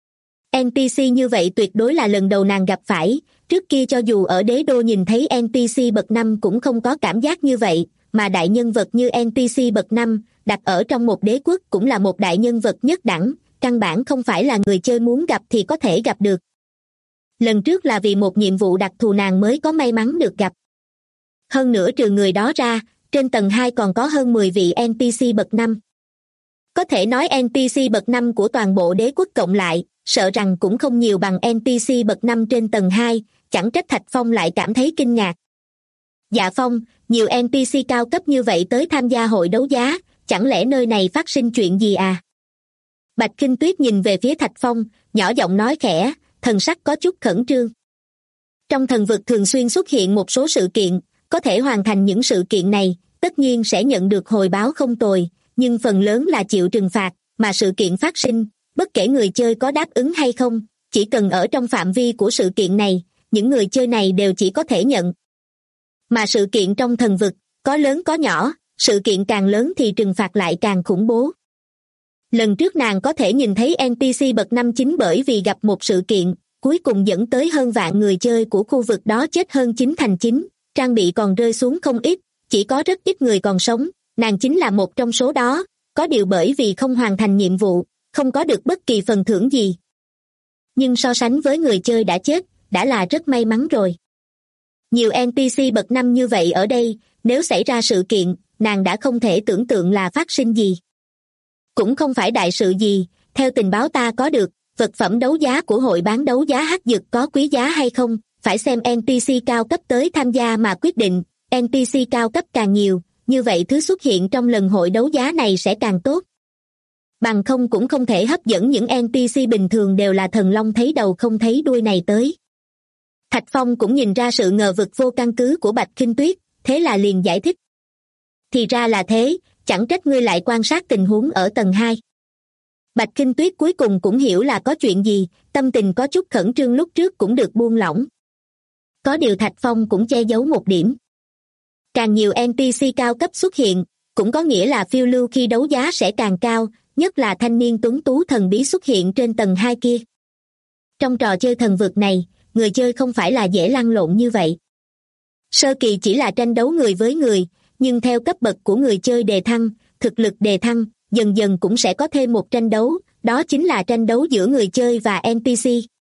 NPC như vậy tuyệt đối là lần đầu nàng gặp phải, trước kia cho dù ở đế đô nhìn thấy NPC bậc 5 cũng không có cảm giác như vậy, mà đại nhân vật như NPC bậc 5, đặt ở trong một đế quốc cũng là một đại nhân vật nhất đẳng, căn bản không phải là người chơi muốn gặp thì có thể gặp được. Lần trước là vì một nhiệm vụ đặc thù nàng mới có may mắn được gặp. Hơn nữa trừ người đó ra, trên tầng 2 còn có hơn 10 vị NPC bậc 5. Có thể nói NPC bậc 5 của toàn bộ đế quốc cộng lại, sợ rằng cũng không nhiều bằng NPC bậc 5 trên tầng 2, chẳng trách Thạch Phong lại cảm thấy kinh ngạc. Dạ Phong, nhiều NPC cao cấp như vậy tới tham gia hội đấu giá, chẳng lẽ nơi này phát sinh chuyện gì à? Bạch Khinh Tuyết nhìn về phía Thạch Phong, nhỏ giọng nói khẽ, thần sắc có chút khẩn trương. Trong thần vực thường xuyên xuất hiện một số sự kiện, có thể hoàn thành những sự kiện này, tất nhiên sẽ nhận được hồi báo không tồi, nhưng phần lớn là chịu trừng phạt, mà sự kiện phát sinh, bất kể người chơi có đáp ứng hay không, chỉ cần ở trong phạm vi của sự kiện này, những người chơi này đều chỉ có thể nhận. Mà sự kiện trong thần vực, có lớn có nhỏ, sự kiện càng lớn thì trừng phạt lại càng khủng bố. Lần trước nàng có thể nhìn thấy NPC bậc 5 chính bởi vì gặp một sự kiện, cuối cùng dẫn tới hơn vạn người chơi của khu vực đó chết hơn 9/9, trang bị còn rơi xuống không ít, chỉ có rất ít người còn sống, nàng chính là một trong số đó, có điều bởi vì không hoàn thành nhiệm vụ, không có được bất kỳ phần thưởng gì. Nhưng so sánh với người chơi đã chết, đã là rất may mắn rồi. Nhiều NPC bậc 5 như vậy ở đây, nếu xảy ra sự kiện, nàng đã không thể tưởng tượng là phát sinh gì. Cũng không phải đại sự gì, theo tình báo ta có được, vật phẩm đấu giá của hội bán đấu giá hắc dực có quý giá hay không, phải xem NPC cao cấp tới tham gia mà quyết định. NPC cao cấp càng nhiều, như vậy thứ xuất hiện trong lần hội đấu giá này sẽ càng tốt. Bằng không cũng không thể hấp dẫn những NPC bình thường đều là thần long thấy đầu không thấy đuôi này tới. Thạch Phong cũng nhìn ra sự ngờ vực vô căn cứ của Bạch Khinh Tuyết, thế là liền giải thích. Thì ra là thế, chẳng trách ngươi lại quan sát tình huống ở tầng 2. Bạch Khinh Tuyết cuối cùng cũng hiểu là có chuyện gì, tâm tình có chút khẩn trương lúc trước cũng được buông lỏng. Có điều Thạch Phong cũng che giấu một điểm. Càng nhiều NPC cao cấp xuất hiện, cũng có nghĩa là phiêu lưu khi đấu giá sẽ càng cao, nhất là thanh niên tuấn tú thần bí xuất hiện trên tầng 2 kia. Trong trò chơi thần vực này, người chơi không phải là dễ lăn lộn như vậy. Sơ kỳ chỉ là tranh đấu người với người, nhưng theo cấp bậc của người chơi đề thăng, thực lực đề thăng, dần dần cũng sẽ có thêm một tranh đấu, đó chính là tranh đấu giữa người chơi và NPC.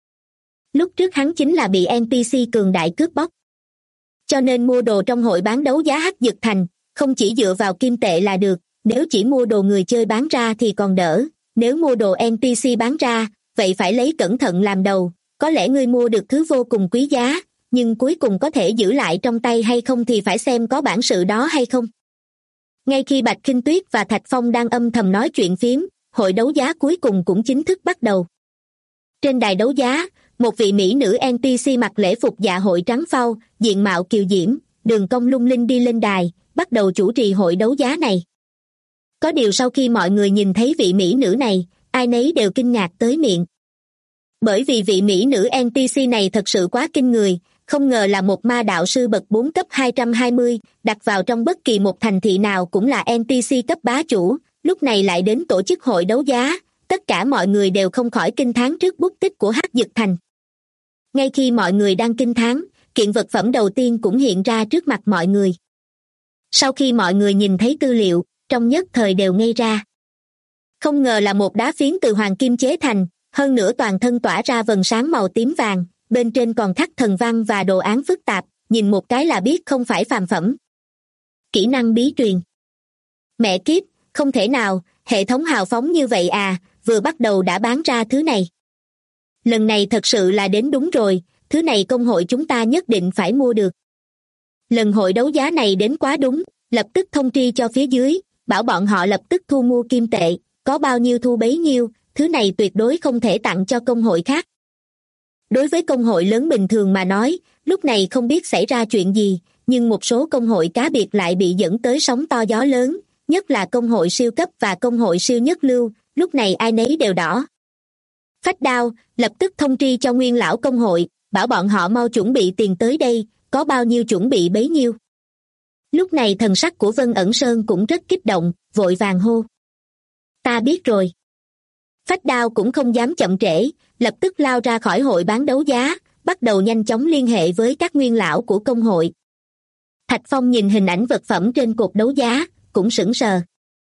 Lúc trước hắn chính là bị NPC cường đại cướp bóc. Cho nên mua đồ trong hội bán đấu giá hắc dực thành, không chỉ dựa vào kim tệ là được, nếu chỉ mua đồ người chơi bán ra thì còn đỡ, nếu mua đồ NPC bán ra, vậy phải lấy cẩn thận làm đầu, có lẽ ngươi mua được thứ vô cùng quý giá, nhưng cuối cùng có thể giữ lại trong tay hay không thì phải xem có bản sự đó hay không. Ngay khi Bạch Khinh Tuyết và Thạch Phong đang âm thầm nói chuyện phiếm, hội đấu giá cuối cùng cũng chính thức bắt đầu. Trên đài đấu giá, một vị mỹ nữ NPC mặc lễ phục dạ hội trắng phau, diện mạo kiều diễm, đường cong lung linh đi lên đài, bắt đầu chủ trì hội đấu giá này. Có điều sau khi mọi người nhìn thấy vị mỹ nữ này, ai nấy đều kinh ngạc tới miệng. Bởi vì vị mỹ nữ NPC này thật sự quá kinh người, không ngờ là một ma đạo sư bậc 4 cấp 220, đặt vào trong bất kỳ một thành thị nào cũng là NPC cấp bá chủ, lúc này lại đến tổ chức hội đấu giá, tất cả mọi người đều không khỏi kinh thán trước bút tích của hắc dực thành. Ngay khi mọi người đang kinh thán, kiện vật phẩm đầu tiên cũng hiện ra trước mặt mọi người. Sau khi mọi người nhìn thấy tư liệu, trong nhất thời đều ngây ra. Không ngờ là một đá phiến từ hoàng kim chế thành, hơn nữa toàn thân tỏa ra vầng sáng màu tím vàng, bên trên còn khắc thần văn và đồ án phức tạp, nhìn một cái là biết không phải phàm phẩm. Kỹ năng bí truyền. Mẹ kiếp, không thể nào, hệ thống hào phóng như vậy à, vừa bắt đầu đã bán ra thứ này. Lần này thật sự là đến đúng rồi, thứ này công hội chúng ta nhất định phải mua được. Lần hội đấu giá này đến quá đúng, lập tức thông tri cho phía dưới, bảo bọn họ lập tức thu mua kim tệ, có bao nhiêu thu bấy nhiêu, thứ này tuyệt đối không thể tặng cho công hội khác. Đối với công hội lớn bình thường mà nói, lúc này không biết xảy ra chuyện gì, nhưng một số công hội cá biệt lại bị dẫn tới sóng to gió lớn, nhất là công hội siêu cấp và công hội siêu nhất lưu, lúc này ai nấy đều đỏ. Phách Đao lập tức thông tri cho nguyên lão công hội, bảo bọn họ mau chuẩn bị tiền tới đây, có bao nhiêu chuẩn bị bấy nhiêu. Lúc này thần sắc của Vân Ẩn Sơn cũng rất kích động, vội vàng hô. Ta biết rồi. Phách Đao cũng không dám chậm trễ, lập tức lao ra khỏi hội bán đấu giá, bắt đầu nhanh chóng liên hệ với các nguyên lão của công hội. Thạch Phong nhìn hình ảnh vật phẩm trên cột đấu giá, cũng sững sờ.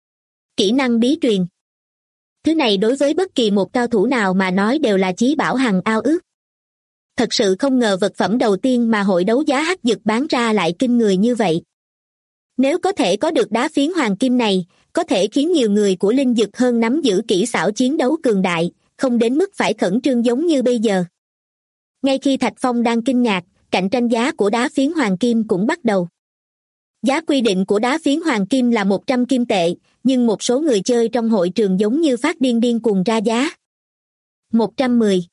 Kỹ năng bí truyền. Thứ này đối với bất kỳ một cao thủ nào mà nói đều là chí bảo hằng ao ước. Thật sự không ngờ vật phẩm đầu tiên mà hội đấu giá hắc dực bán ra lại kinh người như vậy. Nếu có thể có được đá phiến hoàng kim này, có thể khiến nhiều người của linh dực hơn nắm giữ kỹ xảo chiến đấu cường đại, không đến mức phải khẩn trương giống như bây giờ. Ngay khi Thạch Phong đang kinh ngạc, cạnh tranh giá của đá phiến hoàng kim cũng bắt đầu. Giá quy định của đá phiến hoàng kim là 100 kim tệ, nhưng một số người chơi trong hội trường giống như phát điên cuồng ra giá. 110,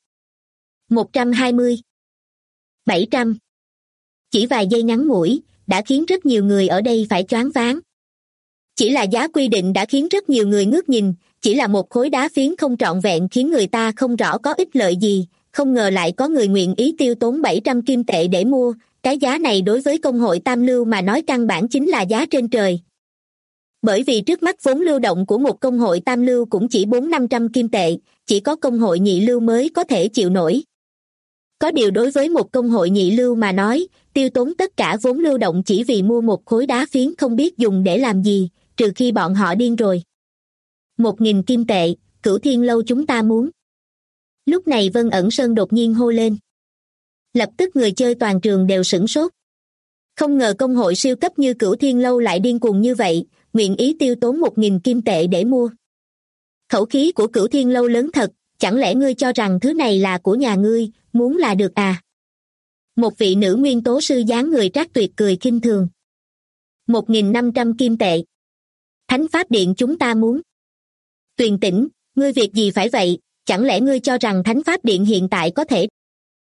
120, 700. Chỉ vài giây ngắn ngủi, đã khiến rất nhiều người ở đây phải choáng váng. Chỉ là giá quy định đã khiến rất nhiều người ngước nhìn, chỉ là một khối đá phiến không trọn vẹn khiến người ta không rõ có ích lợi gì, không ngờ lại có người nguyện ý tiêu tốn 700 kim tệ để mua, cái giá này đối với công hội Tam Lưu mà nói căn bản chính là giá trên trời. Bởi vì trước mắt vốn lưu động của một công hội Tam Lưu cũng chỉ 400-500 kim tệ, chỉ có công hội Nhị Lưu mới có thể chịu nổi. Có điều đối với một công hội Nhị Lưu mà nói, tiêu tốn tất cả vốn lưu động chỉ vì mua một khối đá phiến không biết dùng để làm gì, trừ khi bọn họ điên rồi. 1.000 kim tệ, Cửu Thiên Lâu chúng ta muốn. Lúc này Vân Ẩn Sơn đột nhiên hô lên. Lập tức người chơi toàn trường đều sửng sốt. Không ngờ công hội siêu cấp như Cửu Thiên Lâu lại điên cuồng như vậy, nguyện ý tiêu tốn 1.000 kim tệ để mua. Khẩu khí của Cửu Thiên Lâu lớn thật, chẳng lẽ ngươi cho rằng thứ này là của nhà ngươi, muốn là được à? Một vị nữ nguyên tố sư dáng người trác tuyệt cười khinh thường. 1.500 kim tệ. Thánh Pháp Điện chúng ta muốn. Tuyền Tĩnh, ngươi việc gì phải vậy, chẳng lẽ ngươi cho rằng Thánh Pháp Điện hiện tại có thể...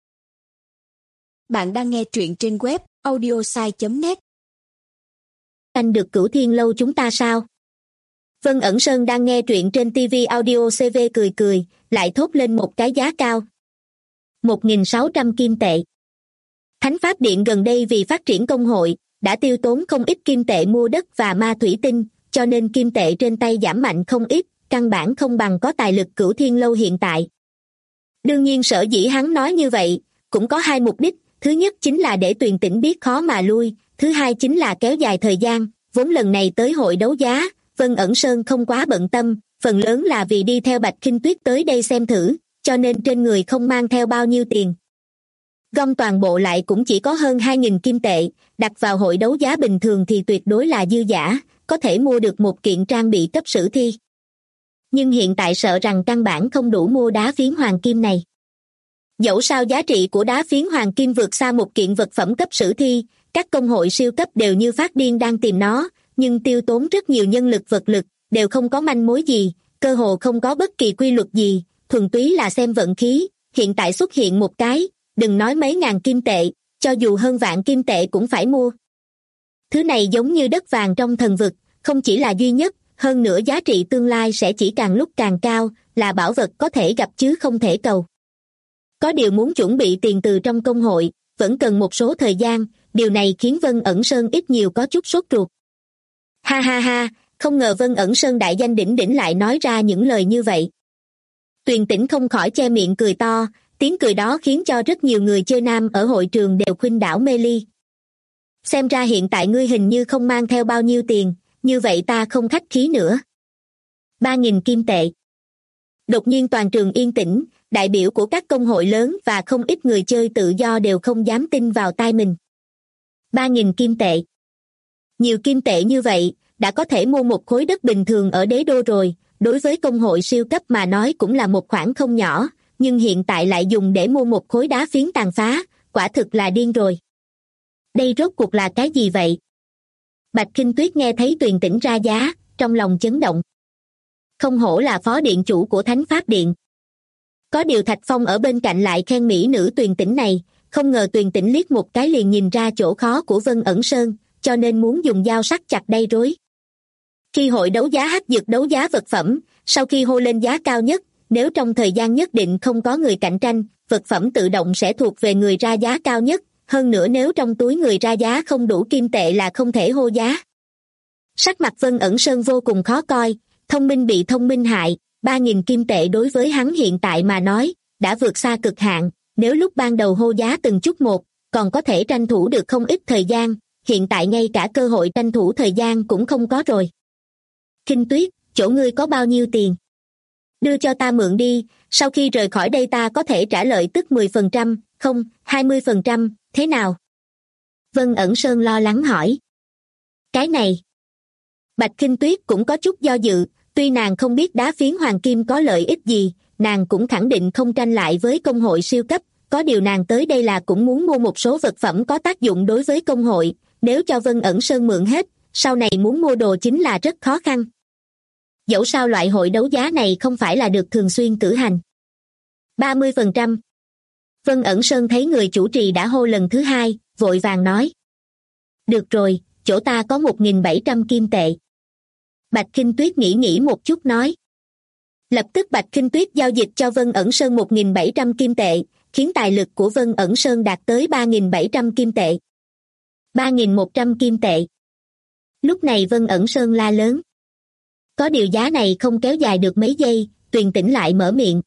Bạn đang nghe truyện trên web audiosai.net. Anh được Cửu Thiên Lâu chúng ta sao? Vân Ẩn Sơn đang nghe truyện trên TV Audio CV cười cười, lại thốt lên một cái giá cao. 1.600 kim tệ. Thánh Pháp Điện gần đây vì phát triển công hội, đã tiêu tốn không ít kim tệ mua đất và ma thủy tinh, cho nên kim tệ trên tay giảm mạnh không ít, căn bản không bằng có tài lực Cửu Thiên Lâu hiện tại. Đương nhiên sở dĩ hắn nói như vậy, cũng có hai mục đích, thứ nhất chính là để Tuyền Tĩnh biết khó mà lui, thứ hai chính là kéo dài thời gian, vốn lần này tới hội đấu giá, Vân Ẩn Sơn không quá bận tâm, phần lớn là vì đi theo Bạch Khinh Tuyết tới đây xem thử, cho nên trên người không mang theo bao nhiêu tiền. Gom toàn bộ lại cũng chỉ có hơn 2.000 kim tệ, đặt vào hội đấu giá bình thường thì tuyệt đối là dư dả, có thể mua được một kiện trang bị cấp sử thi. Nhưng hiện tại sợ rằng căn bản không đủ mua đá phiến hoàng kim này. Dẫu sao giá trị của đá phiến hoàng kim vượt xa một kiện vật phẩm cấp sử thi, các công hội siêu cấp đều như phát điên đang tìm nó, nhưng tiêu tốn rất nhiều nhân lực vật lực, đều không có manh mối gì, cơ hồ không có bất kỳ quy luật gì, thuần túy là xem vận khí, hiện tại xuất hiện một cái, đừng nói mấy ngàn kim tệ, cho dù hơn vạn kim tệ cũng phải mua. Thứ này giống như đất vàng trong thần vực, không chỉ là duy nhất, hơn nữa giá trị tương lai sẽ chỉ càng lúc càng cao, là bảo vật có thể gặp chứ không thể cầu. Có điều muốn chuẩn bị tiền từ trong công hội, vẫn cần một số thời gian, điều này khiến Vân Ẩn Sơn ít nhiều có chút sốt ruột. Ha ha ha, không ngờ Vân Ẩn Sơn đại danh đỉnh đỉnh lại nói ra những lời như vậy. Tuyền Tĩnh không khỏi che miệng cười to, tiếng cười đó khiến cho rất nhiều người chơi nam ở hội trường đều khuynh đảo mê ly. Xem ra hiện tại ngươi hình như không mang theo bao nhiêu tiền, như vậy ta không khách khí nữa. 3.000 kim tệ. Đột nhiên toàn trường yên tĩnh, đại biểu của các công hội lớn và không ít người chơi tự do đều không dám tin vào tai mình. 3.000 kim tệ. Nhiều kim tệ như vậy, đã có thể mua một khối đất bình thường ở đế đô rồi, đối với công hội siêu cấp mà nói cũng là một khoản không nhỏ, nhưng hiện tại lại dùng để mua một khối đá phiến tàn phá, quả thực là điên rồi. Đây rốt cuộc là cái gì vậy? Bạch Khinh Tuyết nghe thấy Tuyền Tĩnh ra giá, trong lòng chấn động. Không hổ là phó điện chủ của Thánh Pháp Điện. Có điều Thạch Phong ở bên cạnh lại khen mỹ nữ Tuyền Tĩnh này, không ngờ Tuyền Tĩnh liếc một cái liền nhìn ra chỗ khó của Vân Ẩn Sơn, cho nên muốn dùng dao sắc chặt đây rối. Khi hội đấu giá hắc dược đấu giá vật phẩm, sau khi hô lên giá cao nhất, nếu trong thời gian nhất định không có người cạnh tranh, vật phẩm tự động sẽ thuộc về người ra giá cao nhất, hơn nữa nếu trong túi người ra giá không đủ kim tệ là không thể hô giá. Sắc mặt Vân Ẩn Sơn vô cùng khó coi, thông minh bị thông minh hại, 3.000 kim tệ đối với hắn hiện tại mà nói, đã vượt xa cực hạn, nếu lúc ban đầu hô giá từng chút một, còn có thể tranh thủ được không ít thời gian, hiện tại ngay cả cơ hội tranh thủ thời gian cũng không có rồi. Khinh Tuyết, chỗ ngươi có bao nhiêu tiền? Đưa cho ta mượn đi, sau khi rời khỏi đây ta có thể trả lợi tức 10%, không, 20%, thế nào? Vân Ẩn Sơn lo lắng hỏi. Cái này. Bạch Khinh Tuyết cũng có chút do dự, tuy nàng không biết đá phiến hoàng kim có lợi ích gì, nàng cũng khẳng định không tranh lại với công hội siêu cấp, có điều nàng tới đây là cũng muốn mua một số vật phẩm có tác dụng đối với công hội, nếu cho Vân Ẩn Sơn mượn hết, sau này muốn mua đồ chính là rất khó khăn. Dẫu sao loại hội đấu giá này không phải là được thường xuyên cử hành. 30%. Vân Ẩn Sơn thấy người chủ trì đã hô lần thứ hai, vội vàng nói. Được rồi, chỗ ta có 1.700 kim tệ. Bạch Khinh Tuyết nghĩ một chút nói. Lập tức Bạch Khinh Tuyết giao dịch cho Vân Ẩn Sơn 1.700 kim tệ, khiến tài lực của Vân Ẩn Sơn đạt tới 3.700 kim tệ. 3.100 kim tệ. Lúc này Vân Ẩn Sơn la lớn. Có điều giá này không kéo dài được mấy giây, Tuyền Tĩnh lại mở miệng.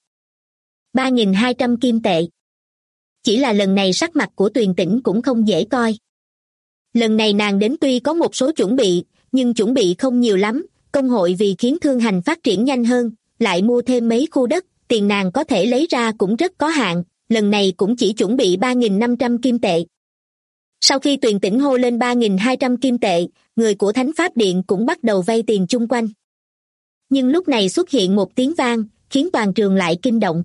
3.200 kim tệ. Chỉ là lần này sắc mặt của Tuyền Tĩnh cũng không dễ coi. Lần này nàng đến tuy có một số chuẩn bị, nhưng chuẩn bị không nhiều lắm, công hội vì khiến thương hành phát triển nhanh hơn, lại mua thêm mấy khu đất, tiền nàng có thể lấy ra cũng rất có hạn, lần này cũng chỉ chuẩn bị 3.500 kim tệ. Sau khi Tuyền Tĩnh hô lên 3.200 kim tệ, người của Thánh Pháp Điện cũng bắt đầu vay tiền chung quanh. Nhưng lúc này xuất hiện một tiếng vang, khiến toàn trường lại kinh động.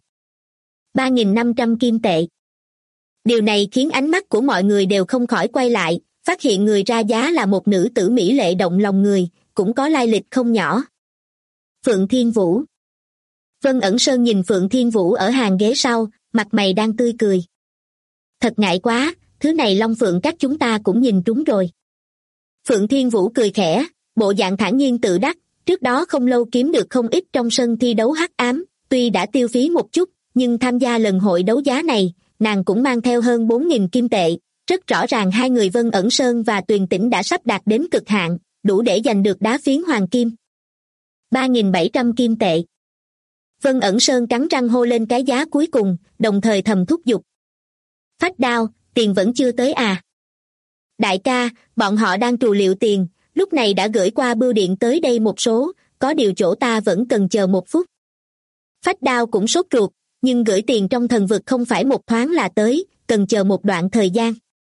3.500 kim tệ. Điều này khiến ánh mắt của mọi người đều không khỏi quay lại, phát hiện người ra giá là một nữ tử mỹ lệ động lòng người, cũng có lai lịch không nhỏ. Phượng Thiên Vũ. Vân Ẩn Sơn nhìn Phượng Thiên Vũ ở hàng ghế sau, mặt mày đang tươi cười. Thật ngại quá, thứ này Long Phượng các chúng ta cũng nhìn trúng rồi. Phượng Thiên Vũ cười khẽ, bộ dạng thản nhiên tự đắc, trước đó không lâu kiếm được không ít trong sân thi đấu hắc ám, tuy đã tiêu phí một chút, nhưng tham gia lần hội đấu giá này, nàng cũng mang theo hơn 4.000 kim tệ, rất rõ ràng hai người Vân Ẩn Sơn và Tuyền Tĩnh đã sắp đạt đến cực hạn, đủ để giành được đá phiến hoàng kim. 3.700 kim tệ. Vân Ẩn Sơn cắn răng hô lên cái giá cuối cùng, đồng thời thầm thúc giục. Phách Đao, tiền vẫn chưa tới à? Đại ca, bọn họ đang trù liệu tiền, lúc này đã gửi qua bưu điện tới đây một số, có điều chỗ ta vẫn cần chờ một phút. Phách Đao cũng sốt ruột, nhưng gửi tiền trong thần vực không phải một thoáng là tới, cần chờ một đoạn thời gian.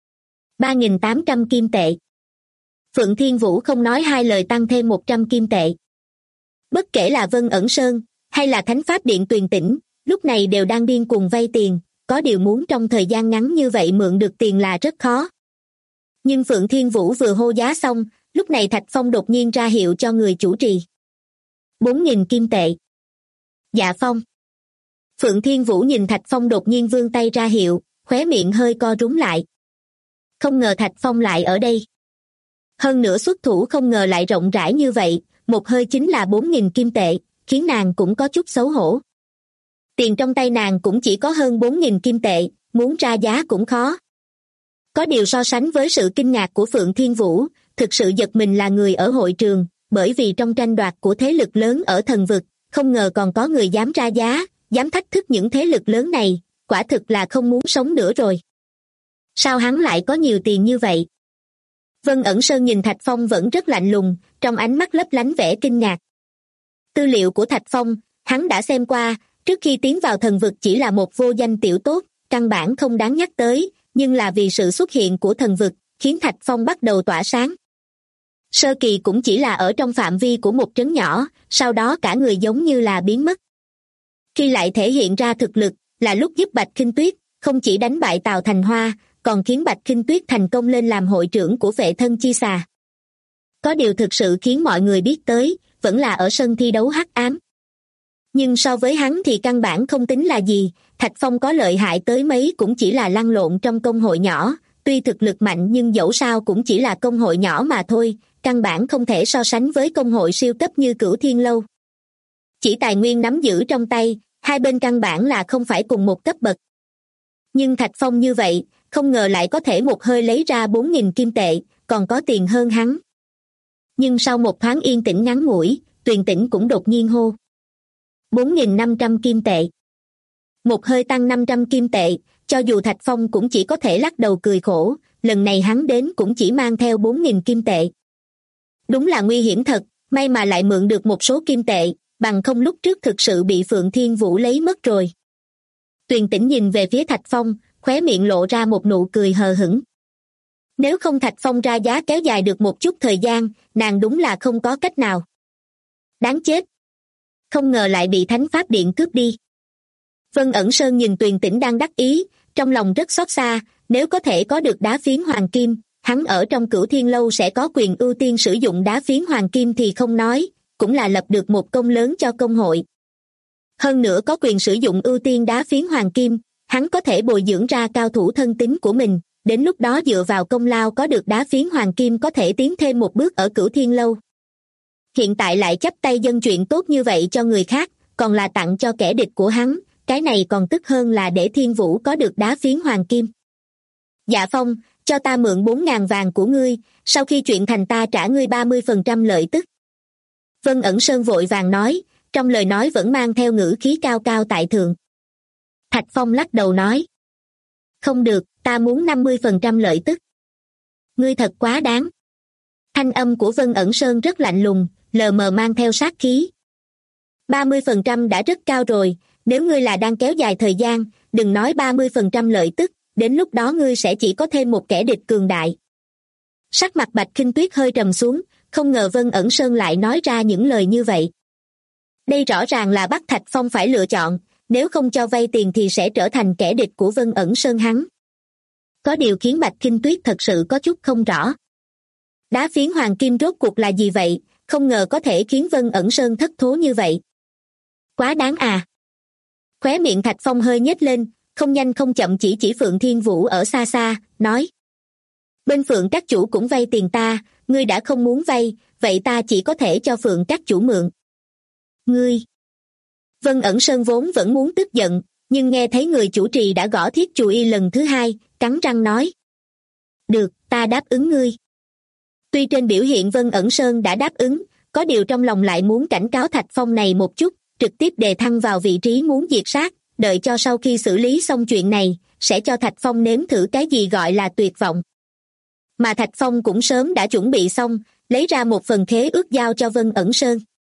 3.800 kim tệ. Phượng Thiên Vũ không nói hai lời tăng thêm 100 kim tệ. Bất kể là Vân Ẩn Sơn, hay là Thánh Pháp Điện Tuyền Tĩnh, lúc này đều đang điên cuồng vay tiền, có điều muốn trong thời gian ngắn như vậy mượn được tiền là rất khó. Nhưng Phượng Thiên Vũ vừa hô giá xong, lúc này Thạch Phong đột nhiên ra hiệu cho người chủ trì. 4.000 kim tệ. Dạ Phong. Phượng Thiên Vũ nhìn Thạch Phong đột nhiên vươn tay ra hiệu, khóe miệng hơi co rúm lại. Không ngờ Thạch Phong lại ở đây. Hơn nữa xuất thủ không ngờ lại rộng rãi như vậy, một hơi chính là 4.000 kim tệ, khiến nàng cũng có chút xấu hổ. Tiền trong tay nàng cũng chỉ có hơn 4.000 kim tệ, muốn ra giá cũng khó. Có điều so sánh với sự kinh ngạc của Phượng Thiên Vũ, thực sự giật mình là người ở hội trường, bởi vì trong tranh đoạt của thế lực lớn ở thần vực, không ngờ còn có người dám ra giá, dám thách thức những thế lực lớn này, quả thực là không muốn sống nữa rồi. Sao hắn lại có nhiều tiền như vậy? Vân Ẩn Sơn nhìn Thạch Phong vẫn rất lạnh lùng, trong ánh mắt lấp lánh vẻ kinh ngạc. Tư liệu của Thạch Phong, hắn đã xem qua, trước khi tiến vào thần vực chỉ là một vô danh tiểu tốt, căn bản không đáng nhắc tới, nhưng là vì sự xuất hiện của thần vực, khiến Thạch Phong bắt đầu tỏa sáng. Sơ kỳ cũng chỉ là ở trong phạm vi của một trấn nhỏ, sau đó cả người giống như là biến mất. Khi lại thể hiện ra thực lực, là lúc giúp Bạch Khinh Tuyết, không chỉ đánh bại Tào Thành Hoa, còn khiến Bạch Khinh Tuyết thành công lên làm hội trưởng của Vệ Thân Chi Xà. Có điều thực sự khiến mọi người biết tới, vẫn là ở sân thi đấu hắc ám. Nhưng so với hắn thì căn bản không tính là gì, Thạch Phong có lợi hại tới mấy cũng chỉ là lăn lộn trong công hội nhỏ, tuy thực lực mạnh nhưng dẫu sao cũng chỉ là công hội nhỏ mà thôi, căn bản không thể so sánh với công hội siêu cấp như Cửu Thiên Lâu. Chỉ tài nguyên nắm giữ trong tay, hai bên căn bản là không phải cùng một cấp bậc. Nhưng Thạch Phong như vậy, không ngờ lại có thể một hơi lấy ra 4.000 kim tệ, còn có tiền hơn hắn. Nhưng sau một thoáng yên tĩnh ngắn ngủi, Tuyền Tĩnh cũng đột nhiên hô. 4.500 kim tệ. Một hơi tăng 500 kim tệ, cho dù Thạch Phong cũng chỉ có thể lắc đầu cười khổ, lần này hắn đến cũng chỉ mang theo 4.000 kim tệ. Đúng là nguy hiểm thật, may mà lại mượn được một số kim tệ, bằng không lúc trước thực sự bị Phượng Thiên Vũ lấy mất rồi. Tuyền Tĩnh nhìn về phía Thạch Phong, khóe miệng lộ ra một nụ cười hờ hững. Nếu không Thạch Phong ra giá kéo dài được một chút thời gian, nàng đúng là không có cách nào. Đáng chết. Không ngờ lại bị Thánh Pháp Điện cướp đi. Vân Ẩn Sơn nhìn Tuyền Tĩnh đang đắc ý, trong lòng rất xót xa, nếu có thể có được đá phiến hoàng kim, hắn ở trong Cửu Thiên Lâu sẽ có quyền ưu tiên sử dụng đá phiến hoàng kim thì không nói, cũng là lập được một công lớn cho công hội. Hơn nữa có quyền sử dụng ưu tiên đá phiến hoàng kim, hắn có thể bồi dưỡng ra cao thủ thân tín của mình, đến lúc đó dựa vào công lao có được đá phiến hoàng kim có thể tiến thêm một bước ở Cửu Thiên Lâu. Hiện tại lại chấp tay dâng chuyện tốt như vậy cho người khác, còn là tặng cho kẻ địch của hắn, cái này còn tức hơn là để Thiên Vũ có được đá phiến hoàng kim. Dạ Phong, cho ta mượn 4.000 vàng của ngươi, sau khi chuyện thành ta trả ngươi 30% lợi tức. Vân Ẩn Sơn vội vàng nói, trong lời nói vẫn mang theo ngữ khí cao cao tại thượng. Thạch Phong lắc đầu nói. Không được, ta muốn 50% lợi tức. Ngươi thật quá đáng. Thanh âm của Vân Ẩn Sơn rất lạnh lùng, lờ mờ mang theo sát khí. 30% đã rất cao rồi, nếu ngươi là đang kéo dài thời gian, đừng nói 30% lợi tức, đến lúc đó ngươi sẽ chỉ có thêm một kẻ địch cường đại. Sắc mặt Bạch Khinh Tuyết hơi trầm xuống, không ngờ Vân Ẩn Sơn lại nói ra những lời như vậy. Đây rõ ràng là bắt Thạch Phong phải lựa chọn, nếu không cho vay tiền thì sẽ trở thành kẻ địch của Vân Ẩn Sơn hắn. Có điều khiến Bạch Khinh Tuyết thật sự có chút không rõ. Đá phiến hoàng kim rốt cuộc là gì vậy, không ngờ có thể khiến Vân Ẩn Sơn thất thố như vậy. Quá đáng à. Khóe miệng Thạch Phong hơi nhếch lên, không nhanh không chậm chỉ Phượng Thiên Vũ ở xa xa, nói. Bên Phượng các chủ cũng vay tiền ta, ngươi đã không muốn vay, vậy ta chỉ có thể cho Phượng các chủ mượn. Ngươi. Vân Ẩn Sơn vốn vẫn muốn tức giận, nhưng nghe thấy người chủ trì đã gõ thiết chù y lần thứ hai, cắn răng nói. Được, ta đáp ứng ngươi. Tuy trên biểu hiện Vân Ẩn Sơn đã đáp ứng, có điều trong lòng lại muốn cảnh cáo Thạch Phong này một chút, trực tiếp đề thăng vào vị trí muốn diệt sát, đợi cho sau khi xử lý xong chuyện này, sẽ cho Thạch Phong nếm thử cái gì gọi là tuyệt vọng. Mà Thạch Phong cũng sớm đã chuẩn bị xong, lấy ra một phần khế ước giao cho Vân Ẩn Sơn.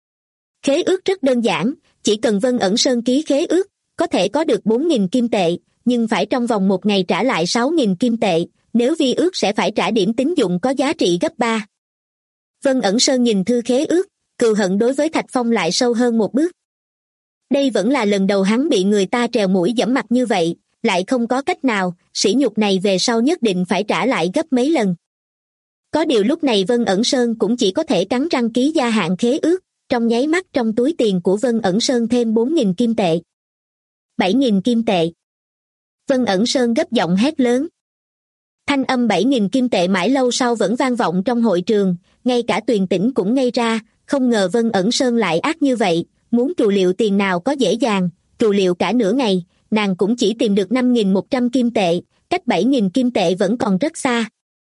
Khế ước rất đơn giản, chỉ cần Vân Ẩn Sơn ký khế ước, có thể có được 4.000 kim tệ, nhưng phải trong vòng một ngày trả lại 6.000 kim tệ, nếu vi ước sẽ phải trả điểm tín dụng có giá trị gấp 3. Vân Ẩn Sơn nhìn thư khế ước, cừu hận đối với Thạch Phong lại sâu hơn một bước. Đây vẫn là lần đầu hắn bị người ta trèo mũi giẫm mặt như vậy, lại không có cách nào, sỉ nhục này về sau nhất định phải trả lại gấp mấy lần. Có điều lúc này Vân Ẩn Sơn cũng chỉ có thể cắn răng ký gia hạn khế ước, trong nháy mắt trong túi tiền của Vân Ẩn Sơn thêm 4.000 kim tệ. 7.000 kim tệ. Vân Ẩn Sơn gấp giọng hét lớn. Thanh âm 7.000 kim tệ mãi lâu sau vẫn vang vọng trong hội trường, ngay cả Tuyền Tĩnh cũng ngây ra, không ngờ Vân Ẩn Sơn lại ác như vậy, muốn trù liệu tiền nào có dễ dàng, trù liệu cả nửa ngày, nàng cũng chỉ tìm được 5.100 kim tệ, cách 7.000 kim tệ vẫn còn rất xa.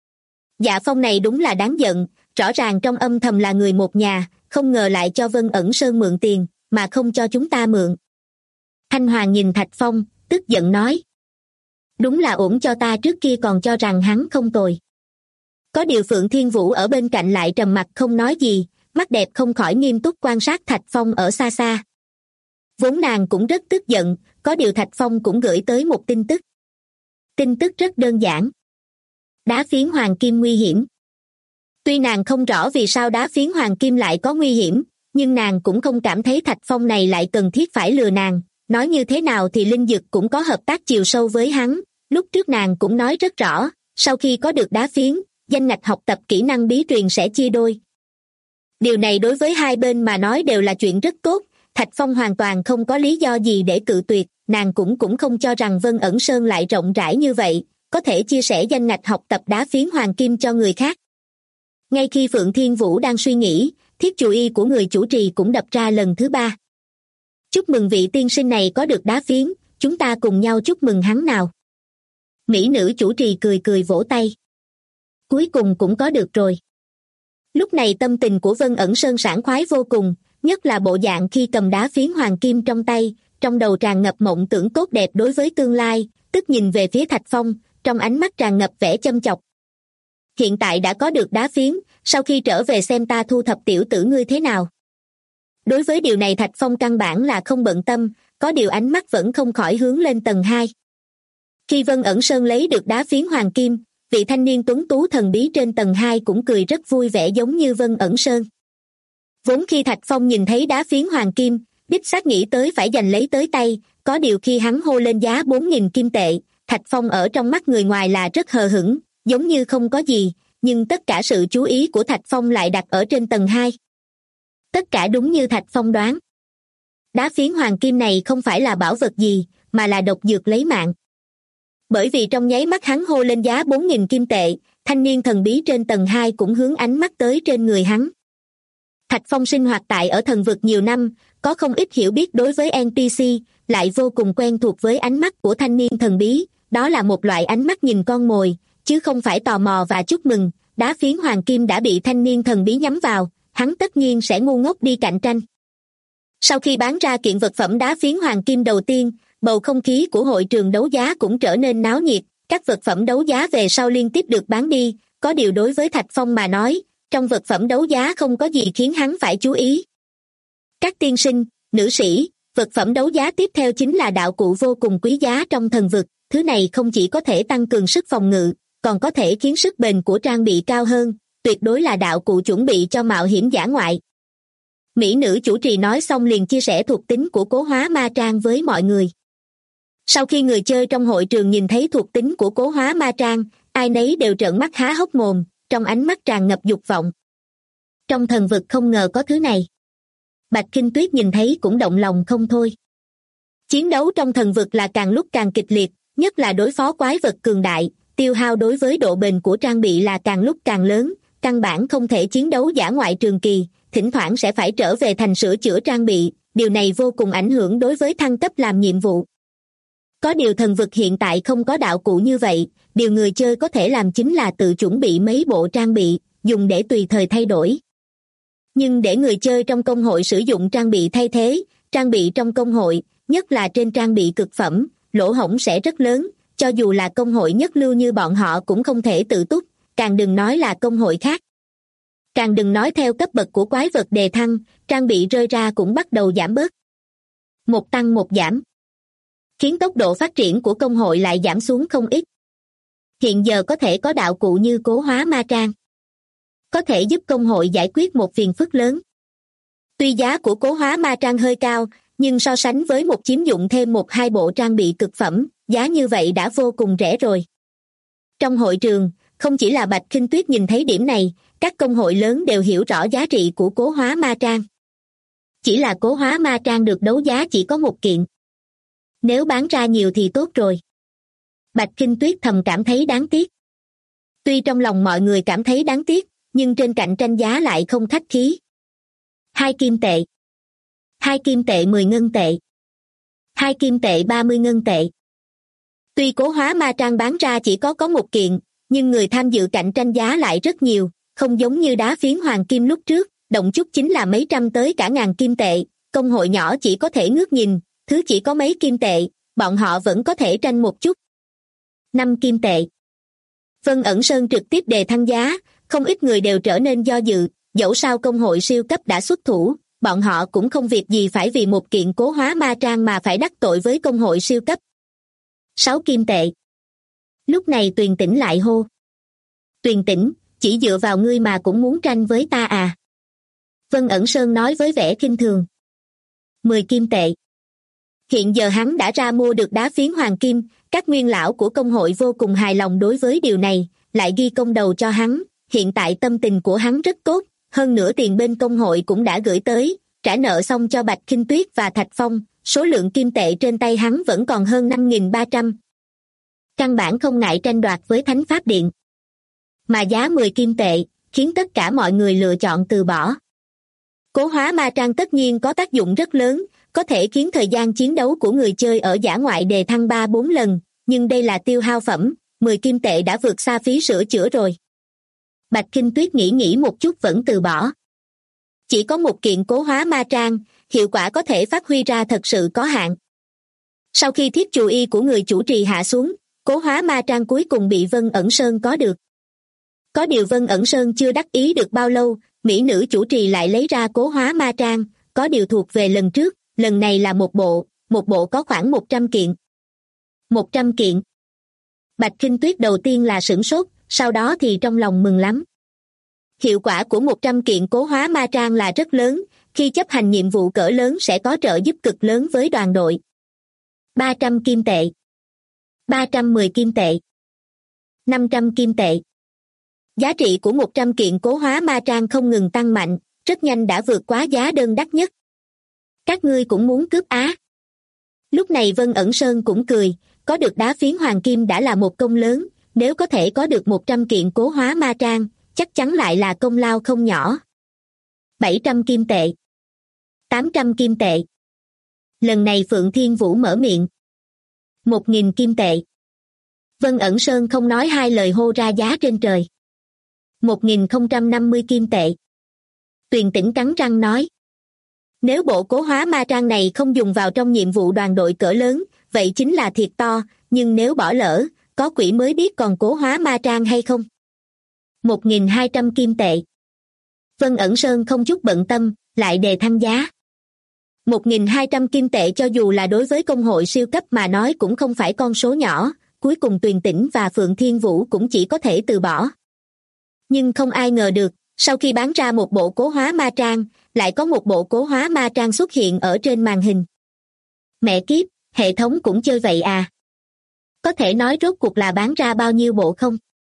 Dạ Phong này đúng là đáng giận, rõ ràng trong âm thầm là người một nhà, không ngờ lại cho Vân Ẩn Sơn mượn tiền, mà không cho chúng ta mượn. Thanh Hoàng nhìn Thạch Phong, tức giận nói. Đúng là ổn cho ta, trước kia còn cho rằng hắn không tồi. Có điều Phượng Thiên Vũ ở bên cạnh lại trầm mặc không nói gì, mắt đẹp không khỏi nghiêm túc quan sát Thạch Phong ở xa xa. Vốn nàng cũng rất tức giận, có điều Thạch Phong cũng gửi tới một tin tức. Tin tức rất đơn giản. Đá phiến hoàng kim nguy hiểm. Tuy nàng không rõ vì sao đá phiến hoàng kim lại có nguy hiểm, nhưng nàng cũng không cảm thấy Thạch Phong này lại cần thiết phải lừa nàng. Nói như thế nào thì Linh Dực cũng có hợp tác chiều sâu với hắn, lúc trước nàng cũng nói rất rõ, sau khi có được đá phiến, danh ngạch học tập kỹ năng bí truyền sẽ chia đôi. Điều này đối với hai bên mà nói đều là chuyện rất tốt, Thạch Phong hoàn toàn không có lý do gì để cự tuyệt, nàng cũng không cho rằng Vân Ẩn Sơn lại rộng rãi như vậy, có thể chia sẻ danh ngạch học tập đá phiến hoàng kim cho người khác. Ngay khi Phượng Thiên Vũ đang suy nghĩ, thiết chủ y của người chủ trì cũng đập ra lần thứ 3. Chúc mừng vị tiên sinh này có được đá phiến, chúng ta cùng nhau chúc mừng hắn nào. Mỹ nữ chủ trì cười vỗ tay. Cuối cùng cũng có được rồi. Lúc này tâm tình của Vân Ẩn Sơn sảng khoái vô cùng, nhất là bộ dạng khi cầm đá phiến hoàng kim trong tay, trong đầu tràn ngập mộng tưởng tốt đẹp đối với tương lai, tức nhìn về phía Thạch Phong, trong ánh mắt tràn ngập vẻ châm chọc. Hiện tại đã có được đá phiến, sau khi trở về xem ta thu thập tiểu tử ngươi thế nào. Đối với điều này Thạch Phong căn bản là không bận tâm, có điều ánh mắt vẫn không khỏi hướng lên tầng 2. Khi Vân Ẩn Sơn lấy được đá phiến hoàng kim, vị thanh niên tuấn tú thần bí trên tầng 2 cũng cười rất vui vẻ giống như Vân Ẩn Sơn. Vốn khi Thạch Phong nhìn thấy đá phiến hoàng kim, đích xác nghĩ tới phải giành lấy tới tay, có điều khi hắn hô lên giá 4.000 kim tệ, Thạch Phong ở trong mắt người ngoài là rất hờ hững, giống như không có gì, nhưng tất cả sự chú ý của Thạch Phong lại đặt ở trên tầng 2. Tất cả đúng như Thạch Phong đoán. Đá phiến hoàng kim này không phải là bảo vật gì, mà là độc dược lấy mạng. Bởi vì trong nháy mắt hắn hô lên giá 4.000 kim tệ, thanh niên thần bí trên tầng 2 cũng hướng ánh mắt tới trên người hắn. Thạch Phong sinh hoạt tại ở thần vực nhiều năm, có không ít hiểu biết đối với NPC, lại vô cùng quen thuộc với ánh mắt của thanh niên thần bí, đó là một loại ánh mắt nhìn con mồi, chứ không phải tò mò và chúc mừng. Đá phiến hoàng kim đã bị thanh niên thần bí nhắm vào, hắn tất nhiên sẽ ngu ngốc đi cạnh tranh. Sau khi bán ra kiện vật phẩm đá phiến hoàng kim đầu tiên, bầu không khí của hội trường đấu giá cũng trở nên náo nhiệt, các vật phẩm đấu giá về sau liên tiếp được bán đi, có điều đối với Thạch Phong mà nói, trong vật phẩm đấu giá không có gì khiến hắn phải chú ý. Các tiên sinh, nữ sĩ, vật phẩm đấu giá tiếp theo chính là đạo cụ vô cùng quý giá trong thần vực. Thứ này không chỉ có thể tăng cường sức phòng ngự, còn có thể khiến sức bền của trang bị cao hơn, tuyệt đối là đạo cụ chuẩn bị cho mạo hiểm dã ngoại. Mỹ nữ chủ trì nói xong liền chia sẻ thuộc tính của cố hóa ma trang với mọi người. Sau khi người chơi trong hội trường nhìn thấy thuộc tính của cố hóa ma trang, ai nấy đều trợn mắt há hốc mồm, trong ánh mắt tràn ngập dục vọng. Trong thần vực không ngờ có thứ này. Bạch Kinh Tuyết nhìn thấy cũng động lòng không thôi. Chiến đấu trong thần vực là càng lúc càng kịch liệt, nhất là đối phó quái vật cường đại, tiêu hao đối với độ bền của trang bị là càng lúc càng lớn, căn bản không thể chiến đấu dã ngoại trường kỳ, thỉnh thoảng sẽ phải trở về thành sửa chữa trang bị, điều này vô cùng ảnh hưởng đối với thăng cấp làm nhiệm vụ. Có điều thần vực hiện tại không có đạo cụ như vậy, điều người chơi có thể làm chính là tự chuẩn bị mấy bộ trang bị, dùng để tùy thời thay đổi. Nhưng để người chơi trong công hội sử dụng trang bị thay thế, trang bị trong công hội, nhất là trên trang bị cực phẩm, lỗ hổng sẽ rất lớn, cho dù là công hội nhất lưu như bọn họ cũng không thể tự túc, càng đừng nói là công hội khác. Càng đừng nói theo cấp bậc của quái vật đề thăng, trang bị rơi ra cũng bắt đầu giảm bớt. Một tăng một giảm, khiến tốc độ phát triển của công hội lại giảm xuống không ít. Hiện giờ có thể có đạo cụ như cố hóa ma trang, có thể giúp công hội giải quyết một phiền phức lớn. Tuy giá của cố hóa ma trang hơi cao, nhưng so sánh với một chiếm dụng thêm 1-2 bộ trang bị cực phẩm, giá như vậy đã vô cùng rẻ rồi. Trong hội trường, không chỉ là Bạch Kinh Tuyết nhìn thấy điểm này, các công hội lớn đều hiểu rõ giá trị của cố hóa ma trang. Chỉ là cố hóa ma trang được đấu giá chỉ có một kiện. Nếu bán ra nhiều thì tốt rồi. Bạch Kinh Tuyết thầm cảm thấy đáng tiếc. Tuy trong lòng mọi người cảm thấy đáng tiếc, nhưng trên cạnh tranh giá lại không khách khí. 2 kim tệ. 2 kim tệ 10 ngân tệ. 2 kim tệ 30 ngân tệ. Tuy cố hóa ma trang bán ra chỉ có một kiện, nhưng người tham dự cạnh tranh giá lại rất nhiều, không giống như đá phiến hoàng kim lúc trước, động chút chính là mấy trăm tới cả ngàn kim tệ, công hội nhỏ chỉ có thể ngước nhìn, thứ chỉ có mấy kim tệ, bọn họ vẫn có thể tranh một chút. 5 kim tệ. Vân Ẩn Sơn trực tiếp đề thăng giá, không ít người đều trở nên do dự, dẫu sao công hội siêu cấp đã xuất thủ, bọn họ cũng không việc gì phải vì một kiện cố hóa ma trang mà phải đắc tội với công hội siêu cấp. 6 kim tệ. Lúc này Tuyền Tĩnh lại hô. Tuyền Tĩnh, chỉ dựa vào ngươi mà cũng muốn tranh với ta à? Vân Ẩn Sơn nói với vẻ khinh thường. 10 kim tệ. Hiện giờ hắn đã ra mua được đá phiến hoàng kim, các nguyên lão của công hội vô cùng hài lòng đối với điều này, lại ghi công đầu cho hắn, hiện tại tâm tình của hắn rất tốt, hơn nữa tiền bên công hội cũng đã gửi tới, trả nợ xong cho Bạch Kinh Tuyết và Thạch Phong, số lượng kim tệ trên tay hắn vẫn còn hơn 5.300. Căn bản không ngại tranh đoạt với Thánh Pháp Điện. Mà giá 10 kim tệ, khiến tất cả mọi người lựa chọn từ bỏ. Cố hóa ma trang tất nhiên có tác dụng rất lớn, có thể khiến thời gian chiến đấu của người chơi ở dã ngoại đề thăng 3-4 lần, nhưng đây là tiêu hao phẩm, 10 kim tệ đã vượt xa phí sửa chữa rồi. Bạch Kinh Tuyết nghĩ một chút vẫn từ bỏ. Chỉ có một kiện cố hóa ma trang, hiệu quả có thể phát huy ra thật sự có hạn. Sau khi thiết chủ y của người chủ trì hạ xuống, cố hóa ma trang cuối cùng bị Vân Ẩn Sơn có được. Có điều Vân Ẩn Sơn chưa đắc ý được bao lâu, mỹ nữ chủ trì lại lấy ra cố hóa ma trang, có điều thuộc về lần trước, lần này là một bộ có khoảng 100 kiện. 100 kiện. Bạch Kinh Tuyết đầu tiên là sửng sốt, sau đó thì trong lòng mừng lắm. Hiệu quả của 100 kiện cố hóa ma trang là rất lớn, khi chấp hành nhiệm vụ cỡ lớn sẽ có trợ giúp cực lớn với đoàn đội. 300 kim tệ. 310 kim tệ. 500 kim tệ. Giá trị của 100 kiện cố hóa ma trang không ngừng tăng mạnh, rất nhanh đã vượt quá giá đơn đắt nhất. Các ngươi cũng muốn cướp á? Lúc này Vân Ẩn Sơn cũng cười, có được đá phiến hoàng kim đã là một công lớn, nếu có thể có được 100 kiện cố hóa ma trang, chắc chắn lại là công lao không nhỏ. 700 kim tệ. 800 kim tệ. Lần này Phượng Thiên Vũ mở miệng. 1.000 kim tệ. Vân Ẩn Sơn không nói hai lời hô ra giá trên trời. 1.050 kim tệ. Tuyền Tĩnh cắn răng nói. Nếu bộ cố hóa ma trang này không dùng vào trong nhiệm vụ đoàn đội cỡ lớn, vậy chính là thiệt to, nhưng nếu bỏ lỡ, có quỷ mới biết còn cố hóa ma trang hay không. 1.200 kim tệ. Vân Ẩn Sơn không chút bận tâm, lại đề thăng giá. 1.200 kim tệ cho dù là đối với công hội siêu cấp mà nói cũng không phải con số nhỏ, cuối cùng Tuyền Tĩnh và Phượng Thiên Vũ cũng chỉ có thể từ bỏ. Nhưng không ai ngờ được, sau khi bán ra một bộ cố hóa ma trang, lại có một bộ cố hóa ma trang xuất hiện ở trên màn hình. Mẹ kiếp, hệ thống cũng chơi vậy à? Có thể nói rốt cuộc là bán ra bao nhiêu bộ không?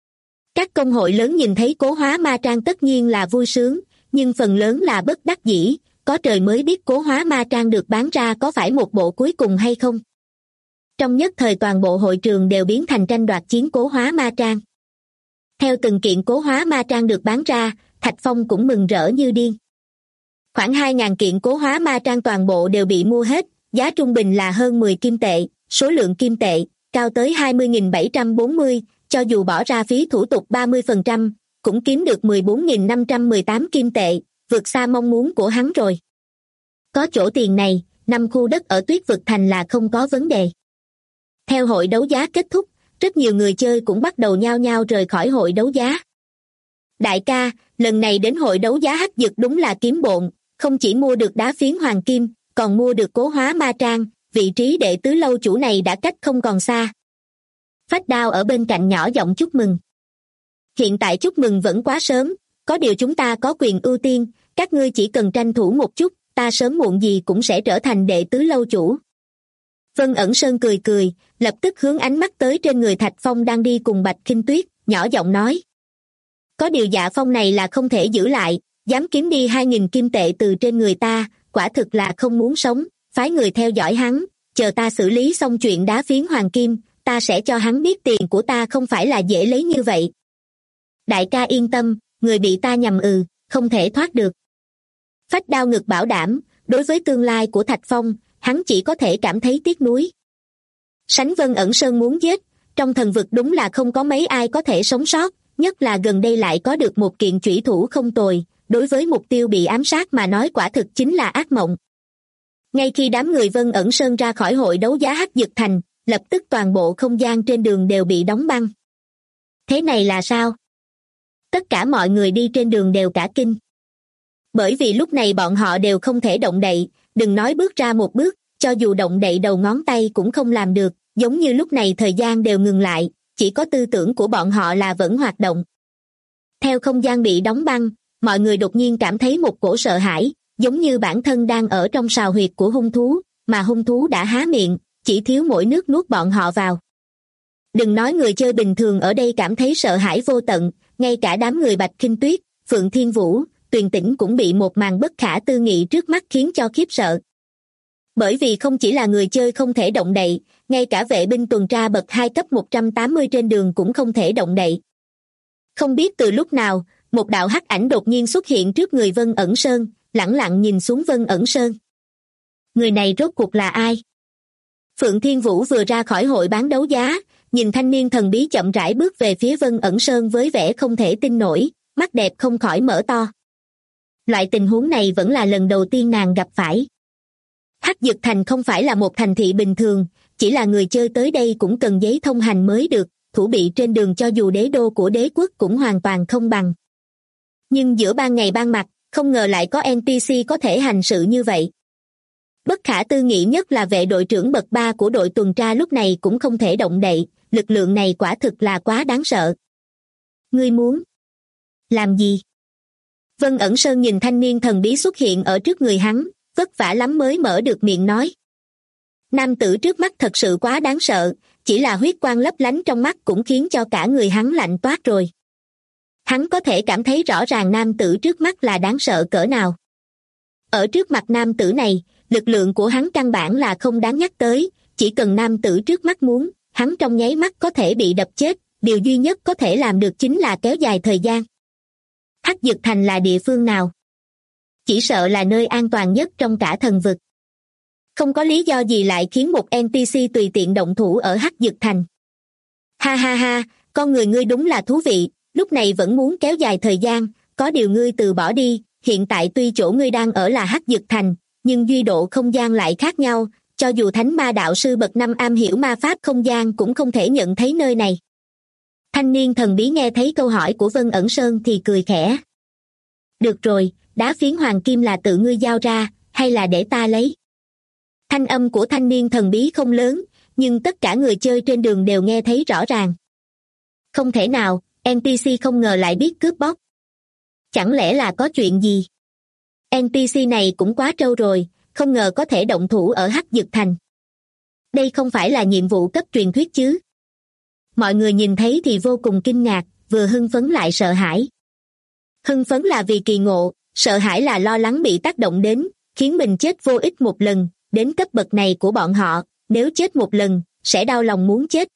Các công hội lớn nhìn thấy cố hóa ma trang tất nhiên là vui sướng, nhưng phần lớn là bất đắc dĩ, có trời mới biết cố hóa ma trang được bán ra có phải một bộ cuối cùng hay không. Trong nhất thời toàn bộ hội trường đều biến thành tranh đoạt chiến cố hóa ma trang. Theo từng kiện cố hóa ma trang được bán ra, Thạch Phong cũng mừng rỡ như điên. Khoảng 2.000 kiện cố hóa ma trang toàn bộ đều bị mua hết, giá trung bình là hơn 10 kim tệ, số lượng kim tệ cao tới 20.740, cho dù bỏ ra phí thủ tục 30%, cũng kiếm được 14.518 kim tệ, vượt xa mong muốn của hắn rồi. Có chỗ tiền này, 5 khu đất ở Tuyết Vực Thành là không có vấn đề. Theo hội đấu giá kết thúc, rất nhiều người chơi cũng bắt đầu nhao nhao rời khỏi hội đấu giá. Đại ca, lần này đến hội đấu giá Hắc Dực đúng là kiếm bộn, không chỉ mua được đá phiến hoàng kim, còn mua được cố hóa ma trang, vị trí đệ tứ lâu chủ này đã cách không còn xa. Phách Đao ở bên cạnh nhỏ giọng chúc mừng. Hiện tại chúc mừng vẫn quá sớm, có điều chúng ta có quyền ưu tiên, các ngươi chỉ cần tranh thủ một chút, ta sớm muộn gì cũng sẽ trở thành đệ tứ lâu chủ. Vân Ẩn Sơn cười cười, lập tức hướng ánh mắt tới trên người Thạch Phong đang đi cùng Bạch Khinh Tuyết, nhỏ giọng nói. Có điều Dạ Phong này là không thể giữ lại, dám kiếm đi 2.000 kim tệ từ trên người ta, quả thực là không muốn sống, phái người theo dõi hắn, chờ ta xử lý xong chuyện đá phiến hoàng kim, ta sẽ cho hắn biết tiền của ta không phải là dễ lấy như vậy. Đại ca yên tâm, người bị ta nhầm không thể thoát được. Phách Đao ngực bảo đảm, đối với tương lai của Thạch Phong, hắn chỉ có thể cảm thấy tiếc nuối. Sánh Vân Ẩn Sơn muốn giết, trong thần vực đúng là không có mấy ai có thể sống sót, nhất là gần đây lại có được một kiện chủy thủ không tồi, đối với mục tiêu bị ám sát mà nói quả thực chính là ác mộng. Ngay khi đám người Vân Ẩn Sơn ra khỏi hội đấu giá Hắc Dực Thành, lập tức toàn bộ không gian trên đường đều bị đóng băng. Thế này là sao? Tất cả mọi người đi trên đường đều cả kinh. Bởi vì lúc này bọn họ đều không thể động đậy, đừng nói bước ra một bước, cho dù động đậy đầu ngón tay cũng không làm được, giống như lúc này thời gian đều ngừng lại, chỉ có tư tưởng của bọn họ là vẫn hoạt động. Theo không gian bị đóng băng, mọi người đột nhiên cảm thấy một cổ sợ hãi, giống như bản thân đang ở trong sào huyệt của hung thú, mà hung thú đã há miệng, chỉ thiếu mỗi nước nuốt bọn họ vào. Đừng nói người chơi bình thường ở đây cảm thấy sợ hãi vô tận, ngay cả đám người Bạch Khinh Tuyết, Phượng Thiên Vũ, Tuyền Tĩnh cũng bị một màn bất khả tư nghị trước mắt khiến cho khiếp sợ. Bởi vì không chỉ là người chơi không thể động đậy, ngay cả vệ binh tuần tra bậc 2 cấp 180 trên đường cũng không thể động đậy. Không biết từ lúc nào, một đạo hắc ảnh đột nhiên xuất hiện trước người Vân Ẩn Sơn, lẳng lặng nhìn xuống Vân Ẩn Sơn. Người này rốt cuộc là ai? Phượng Thiên Vũ vừa ra khỏi hội bán đấu giá, nhìn thanh niên thần bí chậm rãi bước về phía Vân Ẩn Sơn với vẻ không thể tin nổi, mắt đẹp không khỏi mở to. Loại tình huống này vẫn là lần đầu tiên nàng gặp phải. Hắc Dực Thành không phải là một thành thị bình thường, chỉ là người chơi tới đây cũng cần giấy thông hành mới được, thủ bị trên đường cho dù đế đô của đế quốc cũng hoàn toàn không bằng. Nhưng giữa ban ngày ban mặt, không ngờ lại có NPC có thể hành sự như vậy. Bất khả tư nghị nhất là vệ đội trưởng bậc 3 của đội tuần tra lúc này cũng không thể động đậy, lực lượng này quả thực là quá đáng sợ. Ngươi muốn làm gì? Vân Ẩn Sơn nhìn thanh niên thần bí xuất hiện ở trước người hắn, vất vả lắm mới mở được miệng nói. Nam tử trước mắt thật sự quá đáng sợ, chỉ là huyết quang lấp lánh trong mắt cũng khiến cho cả người hắn lạnh toát rồi. Hắn có thể cảm thấy rõ ràng nam tử trước mắt là đáng sợ cỡ nào. Ở trước mặt nam tử này, lực lượng của hắn căn bản là không đáng nhắc tới, chỉ cần nam tử trước mắt muốn, hắn trong nháy mắt có thể bị đập chết, điều duy nhất có thể làm được chính là kéo dài thời gian. Hắc Dực Thành là địa phương nào? Chỉ sợ là nơi an toàn nhất trong cả thần vực. Không có lý do gì lại khiến một NPC tùy tiện động thủ ở Hắc Dực Thành. Ha ha ha, con người ngươi đúng là thú vị, lúc này vẫn muốn kéo dài thời gian, có điều ngươi từ bỏ đi, hiện tại tuy chỗ ngươi đang ở là Hắc Dực Thành, nhưng duy độ không gian lại khác nhau, cho dù thánh ma đạo sư bậc 5 am hiểu ma pháp không gian cũng không thể nhận thấy nơi này. Thanh niên thần bí nghe thấy câu hỏi của Vân Ẩn Sơn thì cười khẽ. Được rồi, đá phiến hoàng kim là tự ngươi giao ra, hay là để ta lấy? Thanh âm của thanh niên thần bí không lớn, nhưng tất cả người chơi trên đường đều nghe thấy rõ ràng. Không thể nào, NPC không ngờ lại biết cướp bóc. Chẳng lẽ là có chuyện gì? NPC này cũng quá trâu rồi, không ngờ có thể động thủ ở Hắc Dực Thành. Đây không phải là nhiệm vụ cấp truyền thuyết chứ? Mọi người nhìn thấy thì vô cùng kinh ngạc, vừa hưng phấn lại sợ hãi. Hưng phấn là vì kỳ ngộ, sợ hãi là lo lắng bị tác động đến, khiến mình chết vô ích một lần, đến cấp bậc này của bọn họ, nếu chết một lần, sẽ đau lòng muốn chết.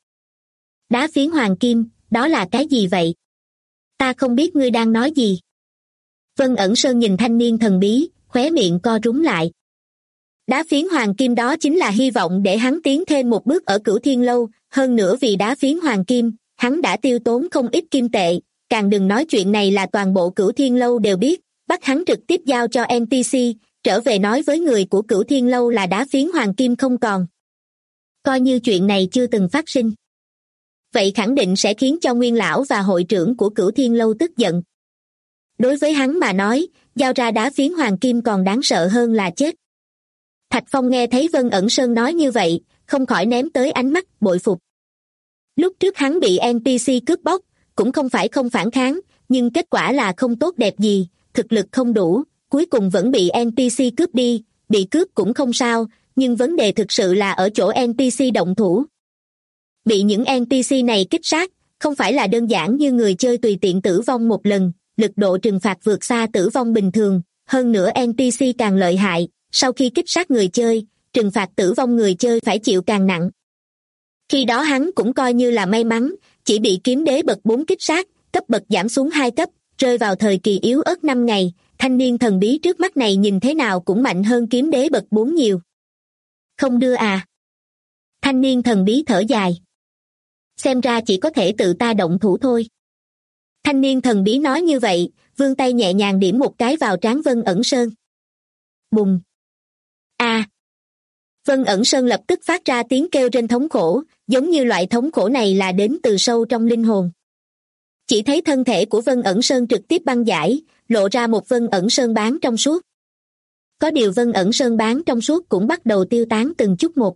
Đá phiến hoàng kim, đó là cái gì vậy? Ta không biết ngươi đang nói gì. Vân Ẩn Sơn nhìn thanh niên thần bí, khóe miệng co rúm lại. Đá phiến hoàng kim đó chính là hy vọng để hắn tiến thêm một bước ở Cửu Thiên Lâu, hơn nữa vì đá phiến hoàng kim, hắn đã tiêu tốn không ít kim tệ, càng đừng nói chuyện này là toàn bộ Cửu Thiên Lâu đều biết, bắt hắn trực tiếp giao cho NPC, trở về nói với người của Cửu Thiên Lâu là đá phiến hoàng kim không còn. Coi như chuyện này chưa từng phát sinh. Vậy khẳng định sẽ khiến cho Nguyên Lão và hội trưởng của Cửu Thiên Lâu tức giận. Đối với hắn mà nói, giao ra đá phiến hoàng kim còn đáng sợ hơn là chết. Thạch Phong nghe thấy Vân Ẩn Sơn nói như vậy, không khỏi ném tới ánh mắt bội phục. Lúc trước hắn bị NPC cướp bóc, cũng không phải không phản kháng, nhưng kết quả là không tốt đẹp gì, thực lực không đủ, cuối cùng vẫn bị NPC cướp đi, bị cướp cũng không sao, nhưng vấn đề thực sự là ở chỗ NPC động thủ. Bị những NPC này kích sát, không phải là đơn giản như người chơi tùy tiện tử vong một lần, lực độ trừng phạt vượt xa tử vong bình thường, hơn nữa NPC càng lợi hại, sau khi kích sát người chơi, trừng phạt tử vong người chơi phải chịu càng nặng. Khi đó hắn cũng coi như là may mắn, chỉ bị kiếm đế bậc 4 kích sát, cấp bậc giảm xuống 2 cấp, rơi vào thời kỳ yếu ớt 5 ngày, thanh niên thần bí trước mắt này nhìn thế nào cũng mạnh hơn kiếm đế bậc 4 nhiều. Không đưa à? Thanh niên thần bí thở dài. Xem ra chỉ có thể tự ta động thủ thôi. Thanh niên thần bí nói như vậy, vươn tay nhẹ nhàng điểm một cái vào trán Vân Ẩn Sơn. Bùng! A! Vân Ẩn Sơn lập tức phát ra tiếng kêu trên thống khổ, giống như loại thống khổ này là đến từ sâu trong linh hồn. Chỉ thấy thân thể của Vân Ẩn Sơn trực tiếp băng giải, lộ ra một Vân Ẩn Sơn bán trong suốt. Có điều Vân Ẩn Sơn bán trong suốt cũng bắt đầu tiêu tán từng chút một.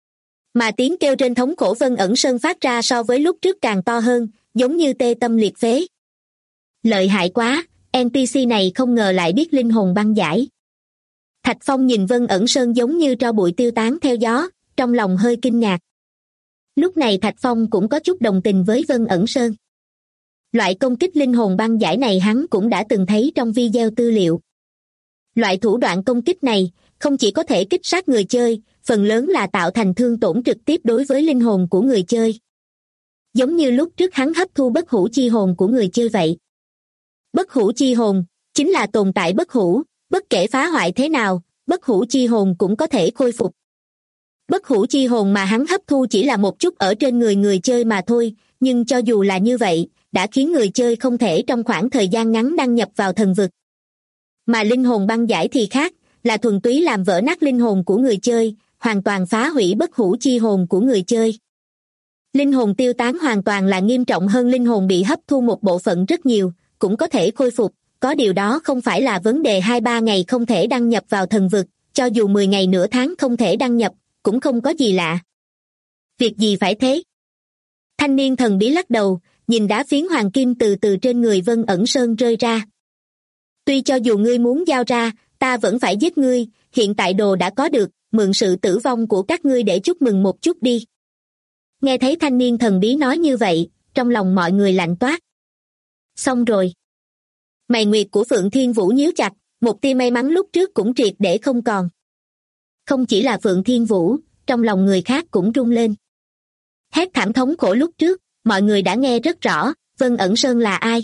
Mà tiếng kêu trên thống khổ Vân Ẩn Sơn phát ra so với lúc trước càng to hơn, giống như tê tâm liệt phế. Lợi hại quá, NPC này không ngờ lại biết linh hồn băng giải. Thạch Phong nhìn Vân Ẩn Sơn giống như tro bụi tiêu tán theo gió, trong lòng hơi kinh ngạc. Lúc này Thạch Phong cũng có chút đồng tình với Vân Ẩn Sơn. Loại công kích linh hồn băng giải này hắn cũng đã từng thấy trong video tư liệu. Loại thủ đoạn công kích này không chỉ có thể kích sát người chơi, phần lớn là tạo thành thương tổn trực tiếp đối với linh hồn của người chơi. Giống như lúc trước hắn hấp thu bất hủ chi hồn của người chơi vậy. Bất hủ chi hồn chính là tồn tại bất hủ, bất kể phá hoại thế nào, bất hủ chi hồn cũng có thể khôi phục. Bất hủ chi hồn mà hắn hấp thu chỉ là một chút ở trên người chơi mà thôi, nhưng cho dù là như vậy, đã khiến người chơi không thể trong khoảng thời gian ngắn đăng nhập vào thần vực. Mà linh hồn băng giải thì khác, là thuần túy làm vỡ nát linh hồn của người chơi, hoàn toàn phá hủy bất hủ chi hồn của người chơi. Linh hồn tiêu tán hoàn toàn là nghiêm trọng hơn linh hồn bị hấp thu một bộ phận rất nhiều, cũng có thể khôi phục, có điều đó không phải là vấn đề 2-3 ngày không thể đăng nhập vào thần vực, cho dù 10 ngày nửa tháng không thể đăng nhập, cũng không có gì lạ. Việc gì phải thế? Thanh niên thần bí lắc đầu, nhìn đá phiến hoàng kim từ từ trên người Vân Ẩn Sơn rơi ra. Tuy cho dù ngươi muốn giao ra, ta vẫn phải giết ngươi, hiện tại đồ đã có được, mượn sự tử vong của các ngươi để chúc mừng một chút đi. Nghe thấy thanh niên thần bí nói như vậy, trong lòng mọi người lạnh toát. Xong rồi. Mày nguyệt của Phượng Thiên Vũ nhíu chặt, một tia may mắn lúc trước cũng triệt để không còn. Không chỉ là Phượng Thiên Vũ, trong lòng người khác cũng rung lên. Hét thảm thống khổ lúc trước, mọi người đã nghe rất rõ, Vân Ẩn Sơn là ai?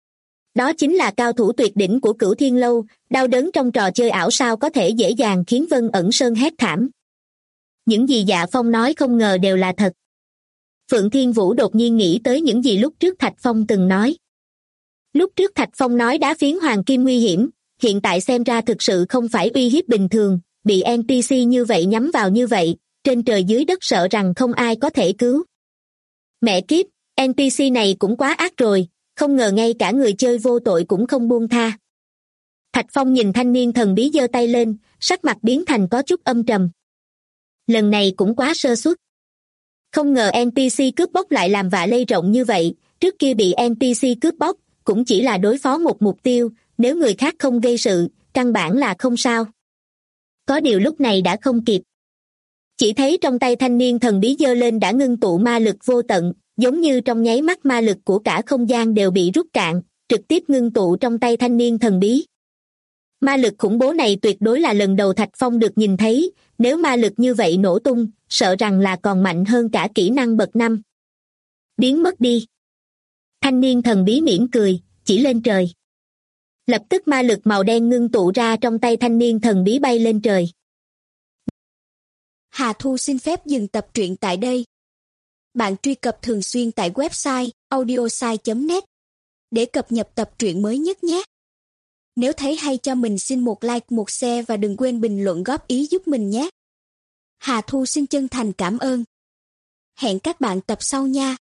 Đó chính là cao thủ tuyệt đỉnh của Cửu Thiên Lâu, đau đớn trong trò chơi ảo sao có thể dễ dàng khiến Vân Ẩn Sơn hét thảm. Những gì Dạ Phong nói không ngờ đều là thật. Phượng Thiên Vũ đột nhiên nghĩ tới những gì lúc trước Thạch Phong từng nói. Lúc trước Thạch Phong nói đá phiến hoàng kim nguy hiểm, hiện tại xem ra thực sự không phải uy hiếp bình thường, bị NPC như vậy nhắm vào như vậy, trên trời dưới đất sợ rằng không ai có thể cứu. Mẹ kiếp, NPC này cũng quá ác rồi, không ngờ ngay cả người chơi vô tội cũng không buông tha. Thạch Phong nhìn thanh niên thần bí giơ tay lên, sắc mặt biến thành có chút âm trầm. Lần này cũng quá sơ suất. Không ngờ NPC cướp bóc lại làm vạ lây rộng như vậy, trước kia bị NPC cướp bóc, cũng chỉ là đối phó một mục tiêu, nếu người khác không gây sự, căn bản là không sao. Có điều lúc này đã không kịp. Chỉ thấy trong tay thanh niên thần bí giơ lên đã ngưng tụ ma lực vô tận, giống như trong nháy mắt ma lực của cả không gian đều bị rút cạn, trực tiếp ngưng tụ trong tay thanh niên thần bí. Ma lực khủng bố này tuyệt đối là lần đầu Thạch Phong được nhìn thấy, nếu ma lực như vậy nổ tung, sợ rằng là còn mạnh hơn cả kỹ năng bậc 5. Biến mất đi. Thanh niên thần bí mỉm cười, chỉ lên trời. Lập tức ma lực màu đen ngưng tụ ra trong tay thanh niên thần bí bay lên trời. Hà Thu xin phép dừng tập truyện tại đây. Bạn truy cập thường xuyên tại website audiosai.net để cập nhật tập truyện mới nhất nhé. Nếu thấy hay cho mình xin một like, một share và đừng quên bình luận góp ý giúp mình nhé. Hà Thu xin chân thành cảm ơn. Hẹn các bạn tập sau nha.